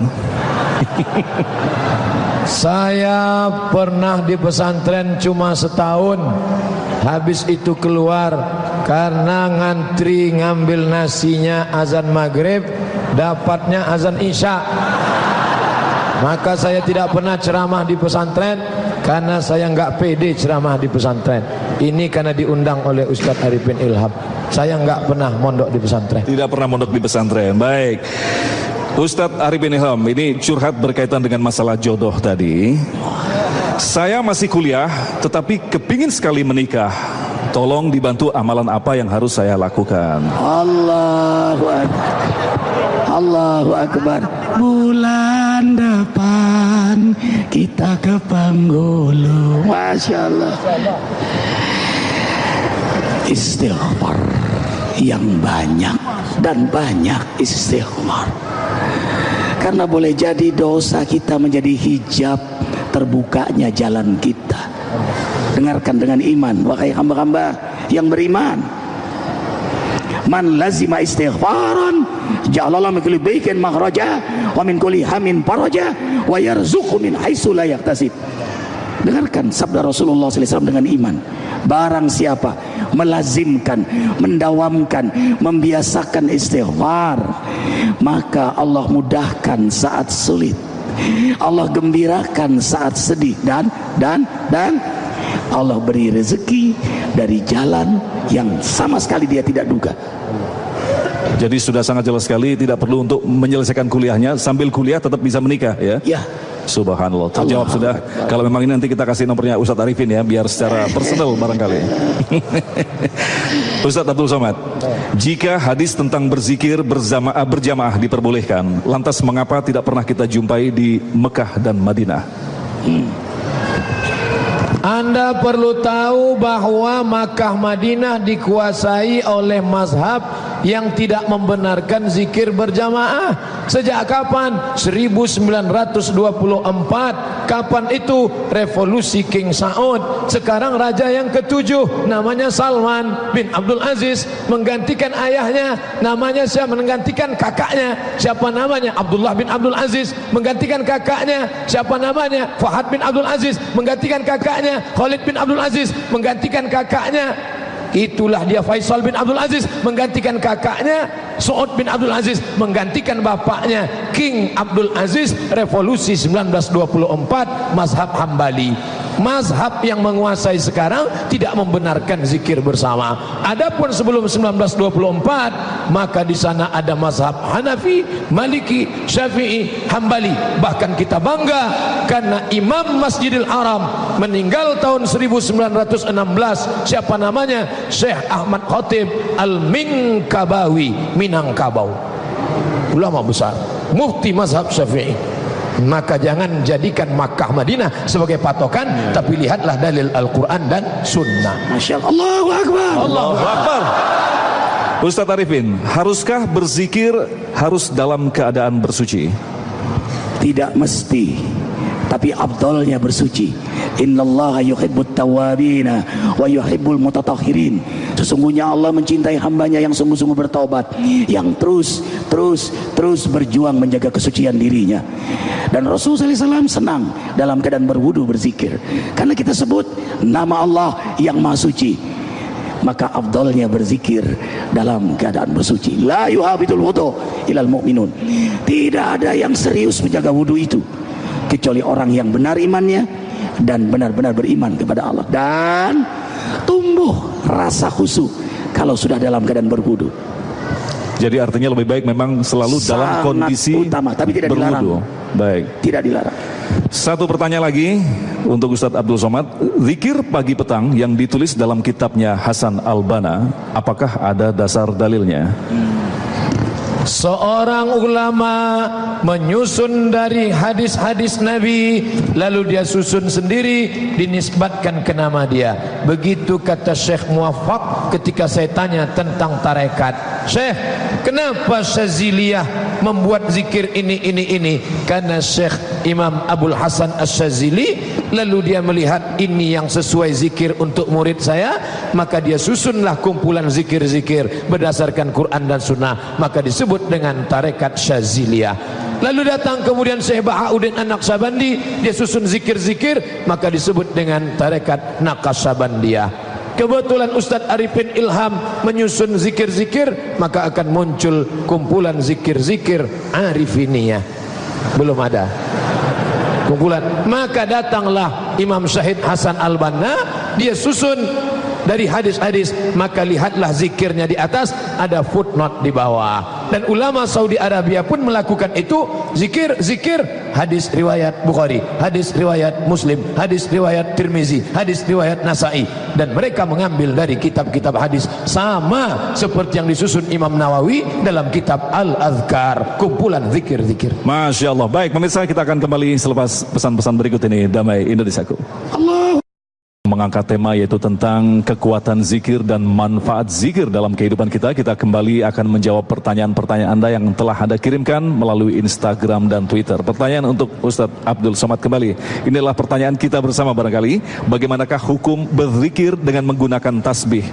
Saya pernah di pesantren cuma setahun. Habis itu keluar karena ngantri ngambil nasinya azan maghrib, dapatnya azan isya. Maka saya tidak pernah ceramah di pesantren karena saya nggak pede ceramah di pesantren. Ini karena diundang oleh Ustadz Arifin Ilham. Saya nggak pernah mondok di pesantren. Tidak pernah mondok di pesantren. Baik. Ustadz Arifin Ilham ini curhat berkaitan dengan masalah jodoh tadi. Saya masih kuliah tetapi kepingin sekali menikah. Tolong dibantu amalan apa yang harus saya lakukan. Allahu Akbar, Allahu Akbar. Bulan depan kita ke Penghulu. Masya Allah. Istighfar yang banyak dan banyak istighfar. Karena boleh jadi dosa kita menjadi hijab terbukanya jalan kita. Dengarkan dengan iman, wahai hamba-hamba yang beriman. Man lazima istighfaran ja'alallahu min kulli baikin makhraja wa min kulli hamin faraja wa yarzuqhu min haitsu la yahtasib. Dengarkan sabda Rasulullah SAW dengan iman. Barang siapa melazimkan, mendawamkan, membiasakan istighfar, maka Allah mudahkan saat sulit, Allah gembirakan saat sedih, dan Allah beri rezeki dari jalan yang sama sekali dia tidak duga. Jadi sudah sangat jelas sekali, tidak perlu untuk menyelesaikan kuliahnya, sambil kuliah tetap bisa menikah ya. Ya. Subhanallah, terjawab sudah. Kalau memang ini nanti kita kasih nomornya Ustadz Arifin ya, biar secara personal barangkali. Ustadz Abdul Somad, jika hadis tentang berzikir berjamaah diperbolehkan, lantas mengapa tidak pernah kita jumpai di Mekah dan Madinah? Anda perlu tahu bahwa Makkah Madinah dikuasai oleh mazhab yang tidak membenarkan zikir berjamaah. Sejak kapan? 1924. Kapan itu? Revolusi King Saud. Sekarang raja yang ke-7 namanya Salman bin Abdul Aziz, menggantikan ayahnya. Namanya siapa? Menggantikan kakaknya. Siapa namanya? Abdullah bin Abdul Aziz. Menggantikan kakaknya. Siapa namanya? Fahad bin Abdul Aziz. Menggantikan kakaknya. Khalid bin Abdul Aziz. Menggantikan kakaknya. Itulah dia Faisal bin Abdul Aziz, menggantikan kakaknya. Saud bin Abdul Aziz menggantikan bapaknya King Abdul Aziz. Revolusi 1924, mazhab Hambali. Mazhab yang menguasai sekarang tidak membenarkan zikir bersama. Adapun sebelum 1924, maka di sana ada mazhab Hanafi, Maliki, Syafi'i, Hambali. Bahkan kita bangga karena Imam Masjidil Haram meninggal tahun 1916. Siapa namanya? Syekh Ahmad Khatib Al-Minkabawi, Minangkabau, ulama besar, mufti mazhab Syafi'i. Maka jangan jadikan Makkah Madinah sebagai patokan, tapi lihatlah dalil Al-Quran dan Sunnah. Masya Allah. Allahu Akbar, Allahu Akbar. Ustadz Arifin, haruskah berzikir harus dalam keadaan bersuci? Tidak mesti, tapi afdalnya bersuci. Innallaha yuhibbut tawwabina wa yuhibbul mutatahhirin. Sesungguhnya Allah mencintai hambanya yang sungguh-sungguh bertaubat, yang terus berjuang menjaga kesucian dirinya. Dan Rasulullah SAW senang dalam keadaan berwudu berzikir, karena kita sebut nama Allah yang maha suci. Maka afdalnya berzikir dalam keadaan bersuci. La yuhabitul wudu ilal mu'minun. Tidak ada yang serius menjaga wudu itu kecuali orang yang benar imannya dan benar-benar beriman kepada Allah, dan tumbuh rasa khusyuk kalau sudah dalam keadaan berwudu. Jadi artinya lebih baik memang selalu dalam kondisi utama, tapi tidak berwudu. Baik. Tidak dilarang. Satu pertanyaan lagi untuk Ustadz Abdul Somad. Zikir pagi petang yang ditulis dalam kitabnya Hasan Al-Banna, apakah ada dasar dalilnya? Seorang ulama menyusun dari hadis-hadis Nabi, lalu dia susun sendiri, dinisbatkan ke nama dia. Begitu kata Syekh Muwaffaq ketika saya tanya tentang tarekat. Syekh, kenapa Syaziliyah membuat zikir ini? Karena Syekh Imam Abdul Hasan Asy-Syazili, lalu dia melihat ini yang sesuai zikir untuk murid saya, maka dia susunlah kumpulan zikir-zikir berdasarkan Quran dan Sunnah, maka disebut dengan tarekat Syaziliyah. Lalu datang kemudian Syekh Bahauddin An-Naqsyabandi, dia susun zikir-zikir, maka disebut dengan tarekat Naqsyabandiyah. Kebetulan Ustadz Arifin Ilham menyusun zikir-zikir, maka akan muncul kumpulan zikir-zikir Arifiniyah. Belum ada kumpulan, maka datanglah Imam Syahid Hasan Al-Banna, dia susun dari hadis-hadis, maka lihatlah zikirnya di atas, ada footnote di bawah. Dan ulama Saudi Arabia pun melakukan itu, zikir hadis riwayat Bukhari, hadis riwayat Muslim, hadis riwayat Tirmizi, hadis riwayat Nasai, dan mereka mengambil dari kitab-kitab hadis, sama seperti yang disusun Imam Nawawi dalam kitab Al-Adhkar, kumpulan zikir-zikir. Masya Allah. Baik pemirsa, kita akan kembali selepas pesan-pesan berikut ini. Damai Indonesiaku. Allah Mengangkat tema yaitu tentang kekuatan zikir dan manfaat zikir dalam kehidupan kita. Kita kembali akan menjawab pertanyaan-pertanyaan Anda yang telah Anda kirimkan melalui Instagram dan Twitter. Pertanyaan untuk Ustadz Abdul Somad kembali. Inilah pertanyaan kita bersama barangkali. Bagaimanakah hukum berzikir dengan menggunakan tasbih?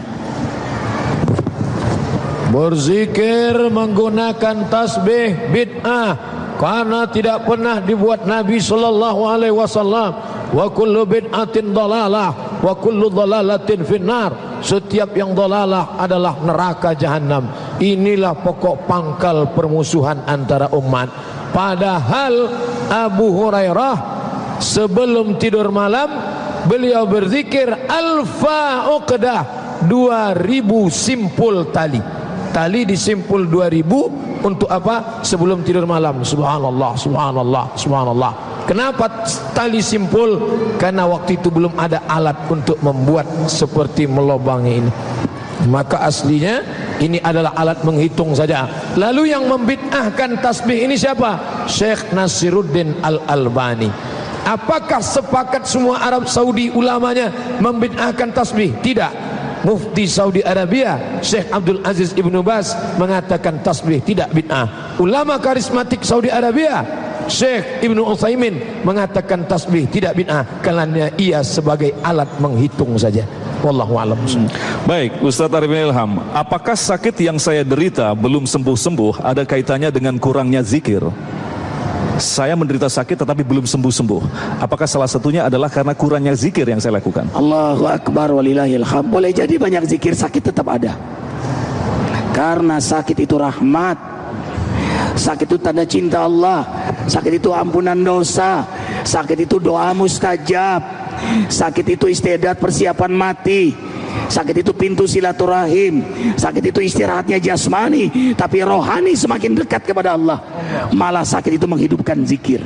Berzikir menggunakan tasbih bid'ah, karena tidak pernah dibuat Nabi sallallahu alaihi wasallam. Wa kullu bid'atin dalalah wa kullu dalalatin finnar. Setiap yang dalalah adalah neraka jahanam. Inilah pokok pangkal permusuhan antara umat. Padahal Abu Hurairah sebelum tidur malam beliau berzikir alfa uqdah, 2000 simpul tali. Tali disimpul 2000 untuk apa? Sebelum tidur malam. Subhanallah, subhanallah, subhanallah. Kenapa tali simpul? Karena waktu itu belum ada alat untuk membuat seperti melobangi ini. Maka aslinya ini adalah alat menghitung saja. Lalu yang membid'ahkan tasbih ini siapa? Syekh Nasiruddin Al-Albani. Apakah sepakat semua Arab Saudi ulamanya membid'ahkan tasbih? Tidak. Mufti Saudi Arabia Syekh Abdul Aziz Ibnu Baz mengatakan tasbih tidak bid'ah. Ulama karismatik Saudi Arabia Syekh Ibnu Utsaimin mengatakan tasbih tidak bid'ah karena ia sebagai alat menghitung saja. Wallahu a'lam. Baik, Ustadz Arifin Ilham, apakah sakit yang saya derita belum sembuh-sembuh ada kaitannya dengan kurangnya zikir? Saya menderita sakit tetapi belum sembuh-sembuh. Apakah salah satunya adalah karena kurangnya zikir yang saya lakukan? Allahu Akbar walillahil hamd. Boleh jadi banyak zikir, sakit tetap ada. Karena sakit itu rahmat. Sakit itu tanda cinta Allah. Sakit itu ampunan dosa. Sakit itu doa mustajab. Sakit itu istiadat persiapan mati. Sakit itu pintu silaturahim. Sakit itu istirahatnya jasmani, tapi rohani semakin dekat kepada Allah. Malah sakit itu menghidupkan zikir.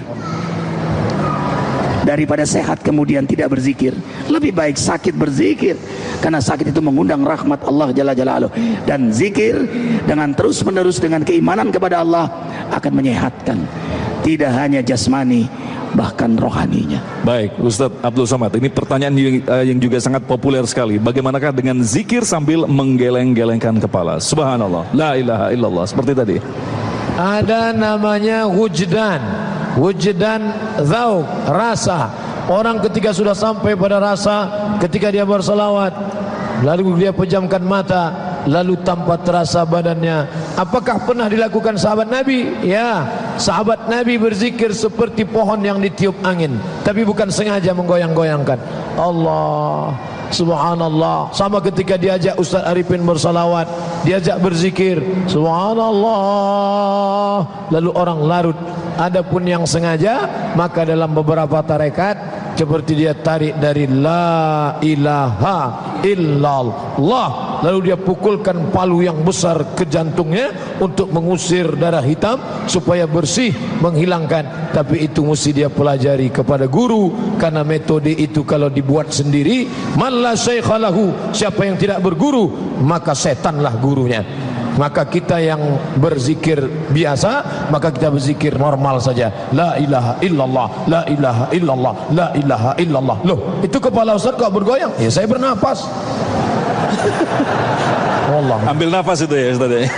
Daripada sehat kemudian tidak berzikir, lebih baik sakit berzikir, karena sakit itu mengundang rahmat Allah Jalla Jalaluh. Dan zikir dengan terus menerus dengan keimanan kepada Allah akan menyehatkan tidak hanya jasmani, bahkan rohaninya. Baik, Ustadz Abdul Somad, ini pertanyaan yang juga sangat populer sekali. Bagaimanakah dengan zikir sambil menggeleng-gelengkan kepala? Subhanallah, la ilaha illallah, seperti tadi. Ada namanya wujdan, wujdan dzauq, rasa. Orang ketika sudah sampai pada rasa, ketika dia berselawat, lalu dia pejamkan mata, lalu tanpa terasa badannya. Apakah pernah dilakukan sahabat Nabi? Ya, sahabat Nabi berzikir seperti pohon yang ditiup angin, tapi bukan sengaja menggoyang-goyangkan. Allah, subhanallah. Sama ketika diajak Ustaz Arifin bersalawat, diajak berzikir, subhanallah, lalu orang larut. Adapun yang sengaja, maka dalam beberapa tarekat seperti dia tarik dari la ilaha illallah, lalu dia pukulkan palu yang besar ke jantungnya untuk mengusir darah hitam supaya bersih, menghilangkan. Tapi itu mesti dia pelajari kepada guru, karena metode itu kalau dibuat sendiri, man la syaikha lahu, siapa yang tidak berguru maka setanlah gurunya. Maka kita yang berzikir biasa, maka kita berzikir normal saja, la ilaha illallah, la ilaha illallah, la ilaha illallah. Loh, itu kepala Ustaz kok bergoyang? Ya saya bernapas. Allah. Ambil nafas itu ya Ustaz ya.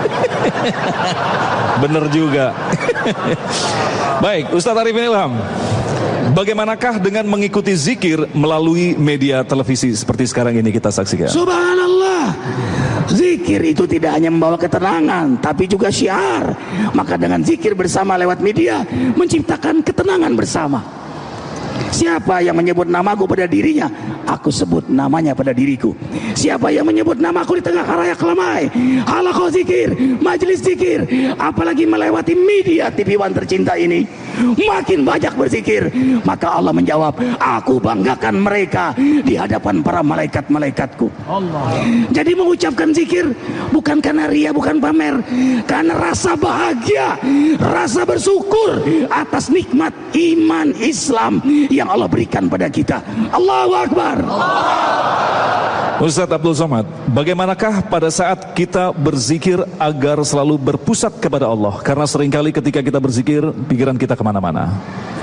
Bener juga. Baik, Ustaz Arifin Ilham, bagaimanakah dengan mengikuti zikir melalui media televisi seperti sekarang ini kita saksikan? Subhanallah, zikir itu tidak hanya membawa ketenangan, tapi juga syiar. Maka dengan zikir bersama lewat media, menciptakan ketenangan bersama. Siapa yang menyebut namaku pada dirinya, aku sebut namanya pada diriku. Siapa yang menyebut namaku di tengah khalayak ramai, halaqah zikir, majelis zikir, apalagi melewati media TV One tercinta ini, makin banyak berzikir, maka Allah menjawab, aku banggakan mereka di hadapan para malaikat-malaikatku. Allah. Jadi mengucapkan zikir bukan karena ria, bukan pamer, karena rasa bahagia, rasa bersyukur atas nikmat iman Islam yang Allah berikan pada kita. Allahu Akbar. Ustaz Abdul Somad, bagaimanakah pada saat kita berzikir agar selalu berpusat kepada Allah? Karena seringkali ketika kita berzikir, pikiran kita kemana-mana.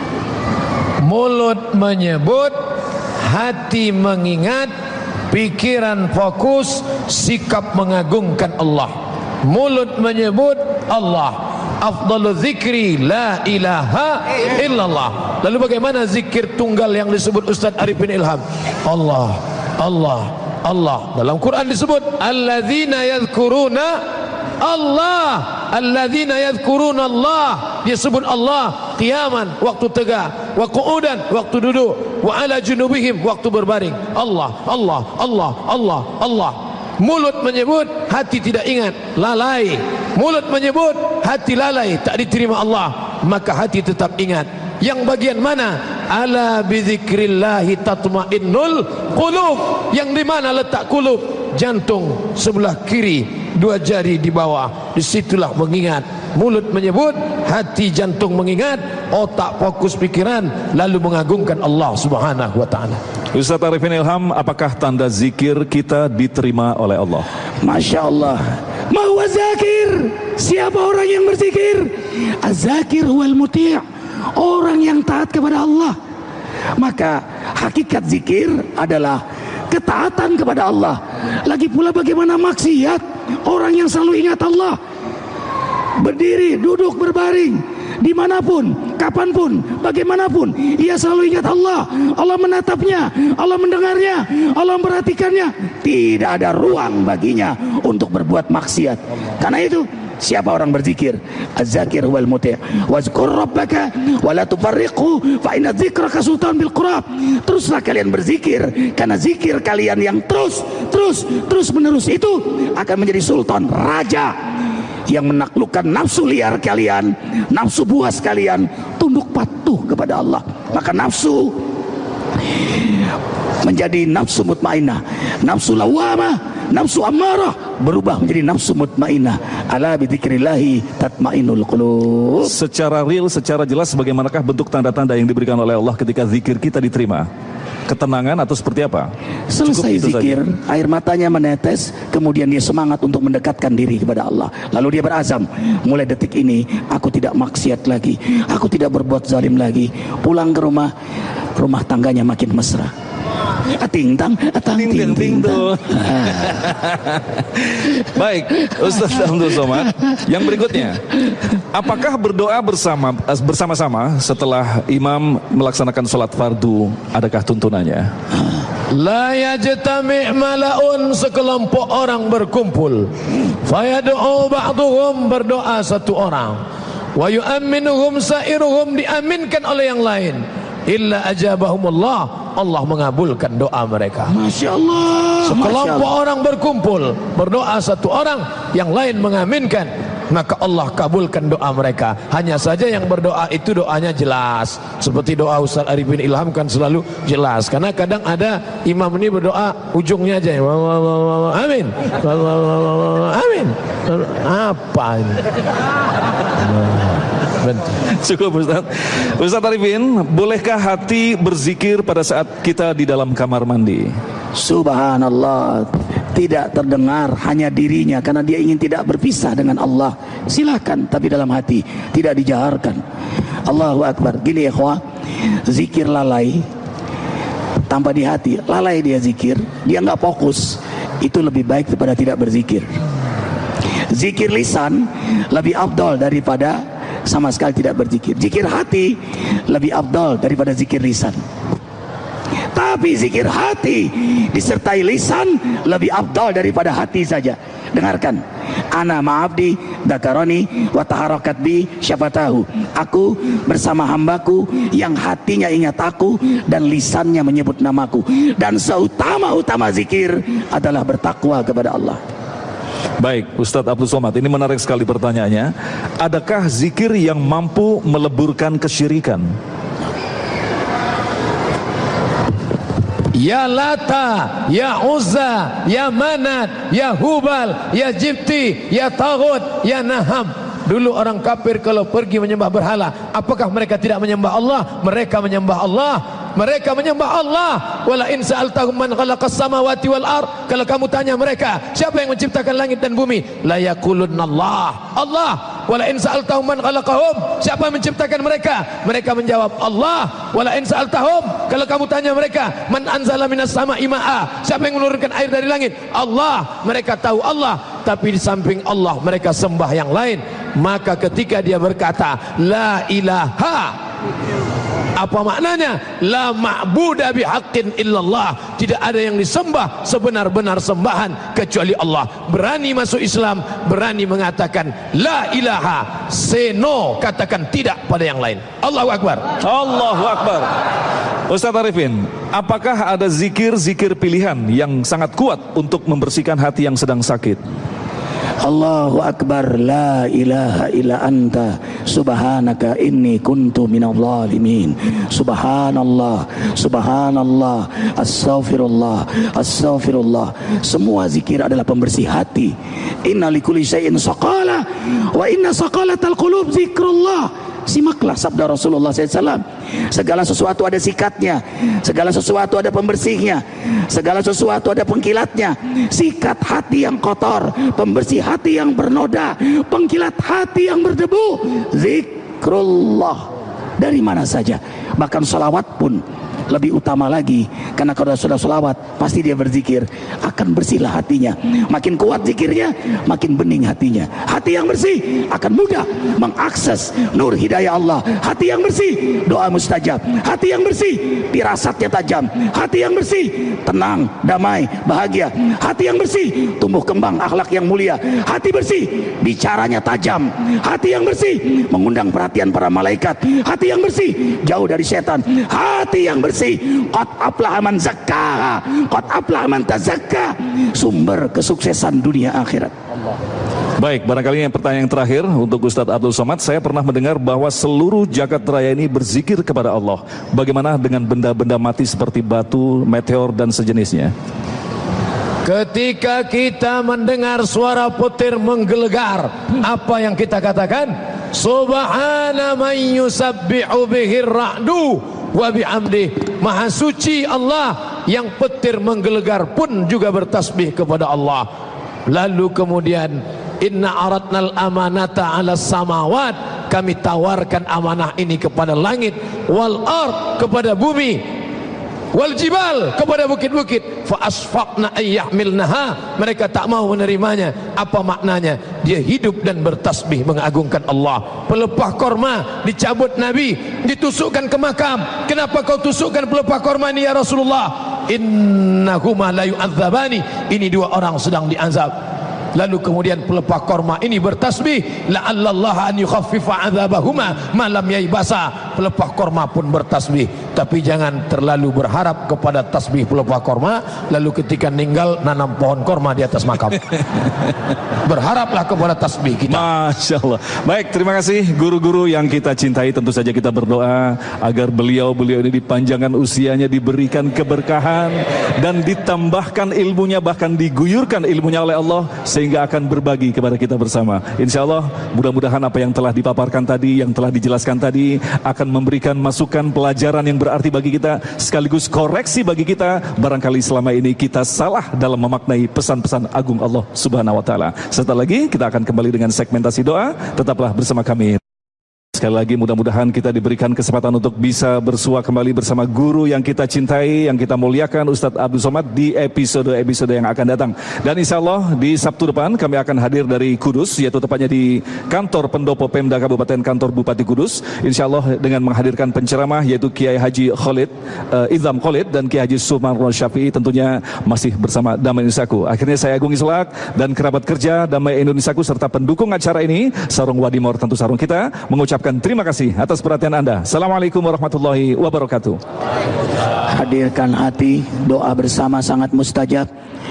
Mulut menyebut, hati mengingat, pikiran fokus, sikap mengagungkan Allah. Mulut menyebut Allah, afdalu zikri la ilaha illallah. Lalu bagaimana zikir tunggal yang disebut Ustaz Arifin Ilham? Allah, Allah, Allah. Dalam Quran disebut alladzina yadhkuruna Allah, alladzina yadhkuruna Allah. Dia sebut Allah qiyaman, waktu tegak, wa qu'udan, waktu duduk, wa ala junubihim, waktu berbaring. Allah, Allah, Allah, Allah, Allah. Mulut menyebut, hati tidak ingat, lalai. Mulut menyebut, hati lalai, tak diterima Allah, maka hati tetap ingat. Yang bagian mana? Ala bizikrillahi tatmainnul qulub. Yang di mana letak qulub? Jantung sebelah kiri, 2 jari di bawah. Disitulah mengingat. Mulut menyebut, hati jantung mengingat, otak fokus pikiran, lalu mengagungkan Allah Subhanahu wa ta'ala. Ustaz Arifin Ilham, apakah tanda zikir kita diterima oleh Allah? Masya Allah. Mahuwa zakir, siapa orang yang berzikir? Az-zakir huwal muti', orang yang taat kepada Allah. Maka hakikat zikir adalah ketaatan kepada Allah. Lagi pula bagaimana maksiat orang yang selalu ingat Allah, berdiri, duduk, berbaring, dimanapun, kapanpun, bagaimanapun, ia selalu ingat Allah. Allah menatapnya, Allah mendengarnya, Allah memperhatikannya. Tidak ada ruang baginya untuk berbuat maksiat. Karena itu, siapa orang berzikir? Az-zakir wal muti'. Wazkur rabbaka wa la tufarriqhu fa inna dzikraka sultan bil qurab. Teruslah kalian berzikir, karena zikir kalian yang terus menerus itu akan menjadi sultan, raja yang menaklukkan nafsu liar kalian, nafsu buas kalian, tunduk patuh kepada Allah. Maka nafsu menjadi nafsu mutmainah, nafsu lawamah, nafsu ammarah berubah menjadi nafsu mutmainah. Ala bidzikrillahi tatmainnul qulub. Secara real, secara jelas, bagaimanakah bentuk tanda-tanda yang diberikan oleh Allah ketika zikir kita diterima? Ketenangan atau seperti apa? Selesai zikir, air matanya menetes, kemudian dia semangat untuk mendekatkan diri kepada Allah. Lalu dia berazam, mulai detik ini aku tidak maksiat lagi, aku tidak berbuat zalim lagi. Pulang ke rumah, rumah tangganya makin mesra. Ating-tang, ating-ting-ting-tang. Baik, Ustaz Abdul Somad, yang berikutnya, apakah berdoa bersama-sama setelah imam melaksanakan sholat fardu, adakah tuntunannya? La yajtami' mala'un, sekelompok orang berkumpul, fayad'u ba'duhum, berdoa satu orang, wa yu'amminuhum sa'iruhum, diaminkan oleh yang lain, illa ajabahumullah, Allah mengabulkan doa mereka. Masya Allah. Sekelompok orang berkumpul, berdoa satu orang, yang lain mengaminkan, maka Allah kabulkan doa mereka. Hanya saja yang berdoa itu doanya jelas, seperti doa Ustaz Arifin Ilham kan selalu jelas. Karena kadang ada imam ini berdoa ujungnya aja amin, amin, apa ini? Cukup Ustaz. Ustaz Arifin, bolehkah hati berzikir pada saat kita di dalam kamar mandi? Subhanallah, tidak terdengar hanya dirinya karena dia ingin tidak berpisah dengan Allah. Silakan, tapi dalam hati, tidak dijaharkan. Allahu Akbar. Gini ya ikhwah, zikir lalai tanpa di hati, lalai dia zikir, dia nggak fokus, itu lebih baik daripada tidak berzikir. Zikir lisan lebih afdal daripada sama sekali tidak berzikir. Zikir hati lebih afdal daripada zikir lisan. Tapi zikir hati disertai lisan lebih afdal daripada hati saja. Dengarkan. Ana ma'abdi dakaroni wa taharakat bi syafatahu. Aku bersama hambaku yang hatinya ingat aku dan lisannya menyebut namaku. Dan seutama-utama zikir adalah bertakwa kepada Allah. Baik, Ustadz Abdul Somad, ini menarik sekali pertanyaannya. Adakah zikir yang mampu meleburkan kesyirikan? Ya Lata, Ya Uzza, Ya Manat, Ya Hubal, Ya Jibti, Ya Taghut, Ya Naham. Dulu orang kafir kalau pergi menyembah berhala, apakah mereka tidak menyembah Allah? Mereka menyembah Allah. Mereka menyembah Allah. Wala in sa'altahum man khalaqas samawati wal ard, kalau kamu tanya mereka siapa yang menciptakan langit dan bumi, la yaqulunna Allah. Allah. Wala in sa'altahum man khalaqahum, siapa yang menciptakan mereka? Mereka menjawab Allah. Wala in sa'altahum, kalau kamu tanya mereka man anzala minas sama'i ma'a, siapa yang menurunkan air dari langit? Allah. Mereka tahu Allah, tapi di samping Allah mereka sembah yang lain. Maka ketika dia berkata la ilaha, apa maknanya? La ma'buda bihaqqin illallah. Tidak ada yang disembah sebenar-benar sembahan kecuali Allah. Berani masuk Islam, berani mengatakan la ilaha, say no, katakan tidak pada yang lain. Allahu Akbar. Allahu Akbar. Ustaz Arifin, apakah ada zikir-zikir pilihan yang sangat kuat untuk membersihkan hati yang sedang sakit? Allahu Akbar, la ilaha illa anta subhanaka inni kuntu minadh dhalimin. Subhanallah, subhanallah, astaghfirullah, astaghfirullah. Semua zikir adalah pembersih hati. Inna likulli syai'in saqala wa inna saqalatal qulub zikrullah. Simaklah sabda Rasulullah SAW. Segala sesuatu ada sikatnya, segala sesuatu ada pembersihnya, segala sesuatu ada pengkilatnya. Sikat hati yang kotor, pembersih hati yang bernoda, pengkilat hati yang berdebu, zikrullah. Dari mana saja, bahkan salawat pun lebih utama lagi, karena kalau sudah salawat pasti dia berzikir, akan bersihlah hatinya. Makin kuat zikirnya, makin bening hatinya. Hati yang bersih akan mudah mengakses nur hidayah Allah. Hati yang bersih doa mustajab. Hati yang bersih firasatnya tajam. Hati yang bersih tenang, damai, bahagia. Hati yang bersih tumbuh kembang akhlak yang mulia. Hati bersih bicaranya tajam. Hati yang bersih mengundang perhatian para malaikat. Hati yang bersih jauh dari setan. Hati yang bersih qad aflaha man zakkaha, qad aflaha man tazakka. Sumber kesuksesan dunia akhirat. Baik, barangkali yang pertanyaan yang terakhir untuk Ustadz Abdul Somad. Saya pernah mendengar bahwa seluruh jagat raya ini berzikir kepada Allah. Bagaimana dengan benda-benda mati seperti batu, meteor dan sejenisnya? Ketika kita mendengar suara petir menggelegar, apa yang kita katakan? Subhana man yusabbihu bihir ra'du wa bihamdi. Maha suci Allah yang petir menggelegar pun juga bertasbih kepada Allah. Lalu kemudian inna aradnal amanata ala samawat, kami tawarkan amanah ini kepada langit, wal ard kepada bumi, wal jibal kepada bukit-bukit, fa asfaqna ayyahmilnaha, mereka tak mau menerimanya. Apa maknanya? Dia hidup dan bertasbih mengagungkan Allah. Pelepah korma dicabut Nabi, ditusukkan ke makam. Kenapa kau tusukkan pelepah korma ini ya Rasulullah? Innahuma la yu'adzabani, ini dua orang sedang diazab. Lalu kemudian pelepah korma ini bertasbih, la'allallaha an yukhaffifa 'adzabahuma ma lam yaibasa. Pelepah korma pun bertasbih, tapi jangan terlalu berharap kepada tasbih pelepah korma lalu ketika meninggal nanam pohon korma di atas makam. Berharaplah kepada tasbih kita. Masya Allah. Baik, terima kasih guru-guru yang kita cintai. Tentu saja kita berdoa agar beliau ini dipanjangkan usianya, diberikan keberkahan dan ditambahkan ilmunya, bahkan diguyurkan ilmunya oleh Allah sehingga akan berbagi kepada kita bersama. Insya Allah mudah-mudahan apa yang telah dipaparkan tadi, yang telah dijelaskan tadi akan memberikan masukan pelajaran yang berarti bagi kita, sekaligus koreksi bagi kita barangkali selama ini kita salah dalam memaknai pesan-pesan agung Allah Subhanahu wa taala. Setelah lagi kita akan kembali dengan segmentasi doa. Tetaplah bersama kami. Sekali lagi mudah-mudahan kita diberikan kesempatan untuk bisa bersua kembali bersama guru yang kita cintai, yang kita muliakan, Ustadz Abdul Somad, di episode-episode yang akan datang. Dan insya Allah di Sabtu depan kami akan hadir dari Kudus, yaitu tepatnya di kantor pendopo Pemda Kabupaten, kantor Bupati Kudus. Insya Allah dengan menghadirkan penceramah yaitu Kiai Haji Khalid Idham Khalid dan Kiai Haji Sumarno Syafi'i, tentunya masih bersama Damai Indonesiaku. Akhirnya saya Agung Islak dan kerabat kerja Damai Indonesiaku serta pendukung acara ini, Sarung Wadimor, tentu sarung kita, mengucapkan terima kasih atas perhatian Anda. Assalamualaikum warahmatullahi wabarakatuh. Hadirkan hati, doa bersama sangat mustajab.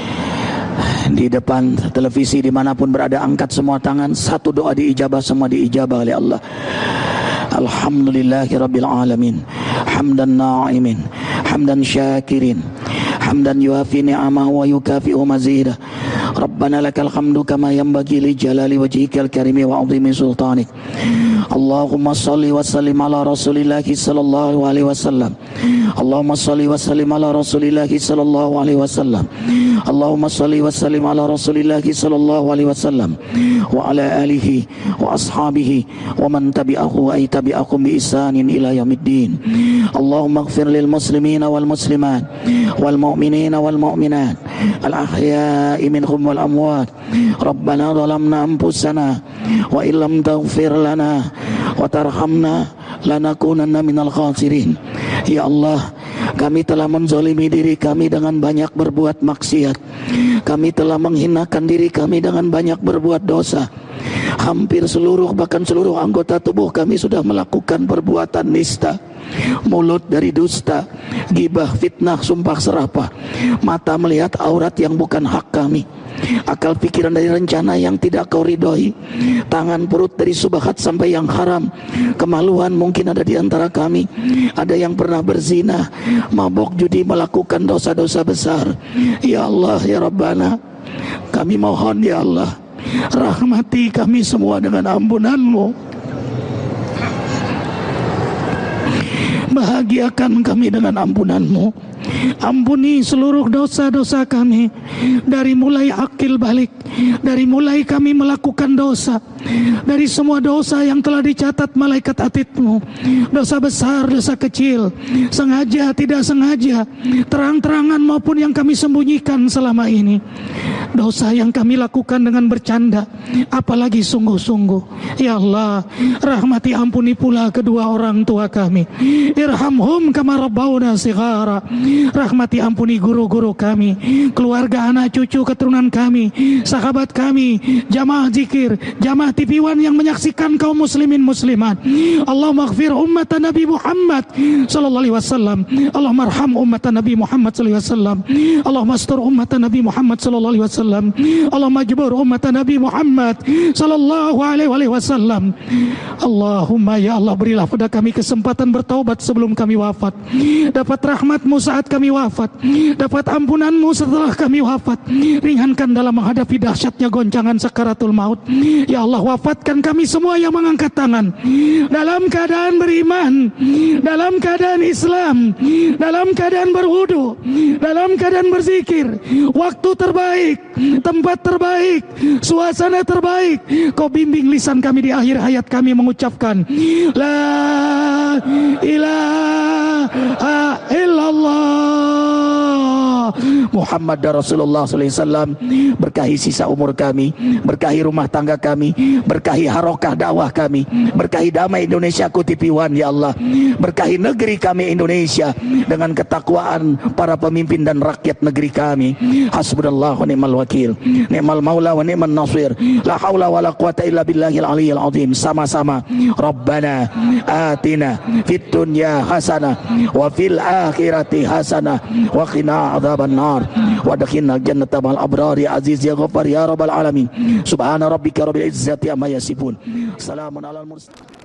Di depan televisi dimanapun berada, angkat semua tangan. Satu doa diijabah, semua diijabah oleh Allah. Alhamdulillahi Rabbil Alamin, hamdan na'imin, hamdan syakirin, hamdan yuafi ni'amah wa yukafi'u mazidah. Rabbana lakal hamdu kama yanbaghi li jalali wajhikal karimi wa 'azimi sultanik. Allahumma salli wa sallim ala rasulillahi sallallahu alaihi wasallam. Allahumma salli wa sallim ala rasulillahi sallallahu alaihi wasallam. Allahumma salli wa sallim ala rasulillahi sallallahu alaihi wasallam wa ala alihi wa ashabihi wa man tabi'ahu ay tabi'akum bi ihsanin ila yaumiddin. Allahumma ighfir lil muslimina wal muslimat wal mu'minina wal mu'minat al ahya'i minhum wal amwat. Rabbana zalamna anfusana wa illam taghfir lana wa tarhamna lanakunanna minal khasirin. Ya Allah, kami telah menzalimi diri kami dengan banyak berbuat maksiat. Kami telah menghinakan diri kami dengan banyak berbuat dosa. Hampir seluruh, bahkan seluruh anggota tubuh kami sudah melakukan perbuatan nista. Mulut dari dusta, gibah, fitnah, sumpah serapah. Mata melihat aurat yang bukan hak kami. Akal pikiran dari rencana yang tidak kau ridhoi. Tangan perut dari subahat sampai yang haram. Kemaluan mungkin ada di antara kami. Ada yang pernah berzina, mabok, judi, melakukan dosa-dosa besar. Ya Allah, ya Rabbana, kami mohon ya Allah, rahmati kami semua dengan ampunan-Mu. Bahagiakan kami dengan ampunan-Mu. Ampuni seluruh dosa-dosa kami, dari mulai akil balik, dari mulai kami melakukan dosa, dari semua dosa yang telah dicatat malaikat atid-Mu, dosa besar, dosa kecil, sengaja, tidak sengaja, terang-terangan maupun yang kami sembunyikan selama ini, dosa yang kami lakukan dengan bercanda, apalagi sungguh-sungguh. Ya Allah, rahmati ampuni pula kedua orang tua kami. Irhamhum kama rabbawna shighara. Rahmati ampuni guru-guru kami, keluarga, anak cucu, keturunan kami, sahabat kami, jamaah zikir, jamaah TV One yang menyaksikan kaum muslimin muslimat. Allahumma ighfir ummat Nabi Muhammad sallallahu alaihi wasallam. Allahumma arham ummat Nabi Muhammad sallallahu alaihi wasallam. Allahumma astur ummat Nabi Muhammad sallallahu alaihi wasallam. Allahumma jbur ummat Nabi Muhammad sallallahu alaihi wasallam. Allahumma ya Allah, berilah pada kami kesempatan bertaubat sebelum kami wafat, dapat rahmat-Mu saat kami wafat, dapat ampunan-Mu setelah kami wafat. Ringankan dalam menghadapi dahsyatnya goncangan sakaratul maut. Ya Allah, wafatkan kami semua yang mengangkat tangan dalam keadaan beriman, dalam keadaan Islam, dalam keadaan berwudu, dalam keadaan berzikir. Waktu terbaik, tempat terbaik, suasana terbaik. Kau bimbing lisan kami di akhir hayat kami mengucapkan La ilaha illallah Muhammad Rasulullah sallallahu alaihi wasallam. Berkahi sisa umur kami, berkahi rumah tangga kami, berkahi harokah dakwah kami, berkahi damai Indonesia ku TV1 ya Allah. Berkahi negeri kami Indonesia dengan ketakwaan para pemimpin dan rakyat negeri kami. Hasbunallahu wa ni'mal wakil, ni'mal maula wa ni'man nasir. La haula wala quwata illa billahil aliyyil azim. Sama-sama. Rabbana atina fid dunya hasanah wa fil akhirati hasanah wa qina adzaban nar wa adkhilna jannata ma'al abrar ya aziz ya ghaffar ya rabbal alamin. Subhana rabbika rabbil izzati amma yasifun. Salamun alal mursalin.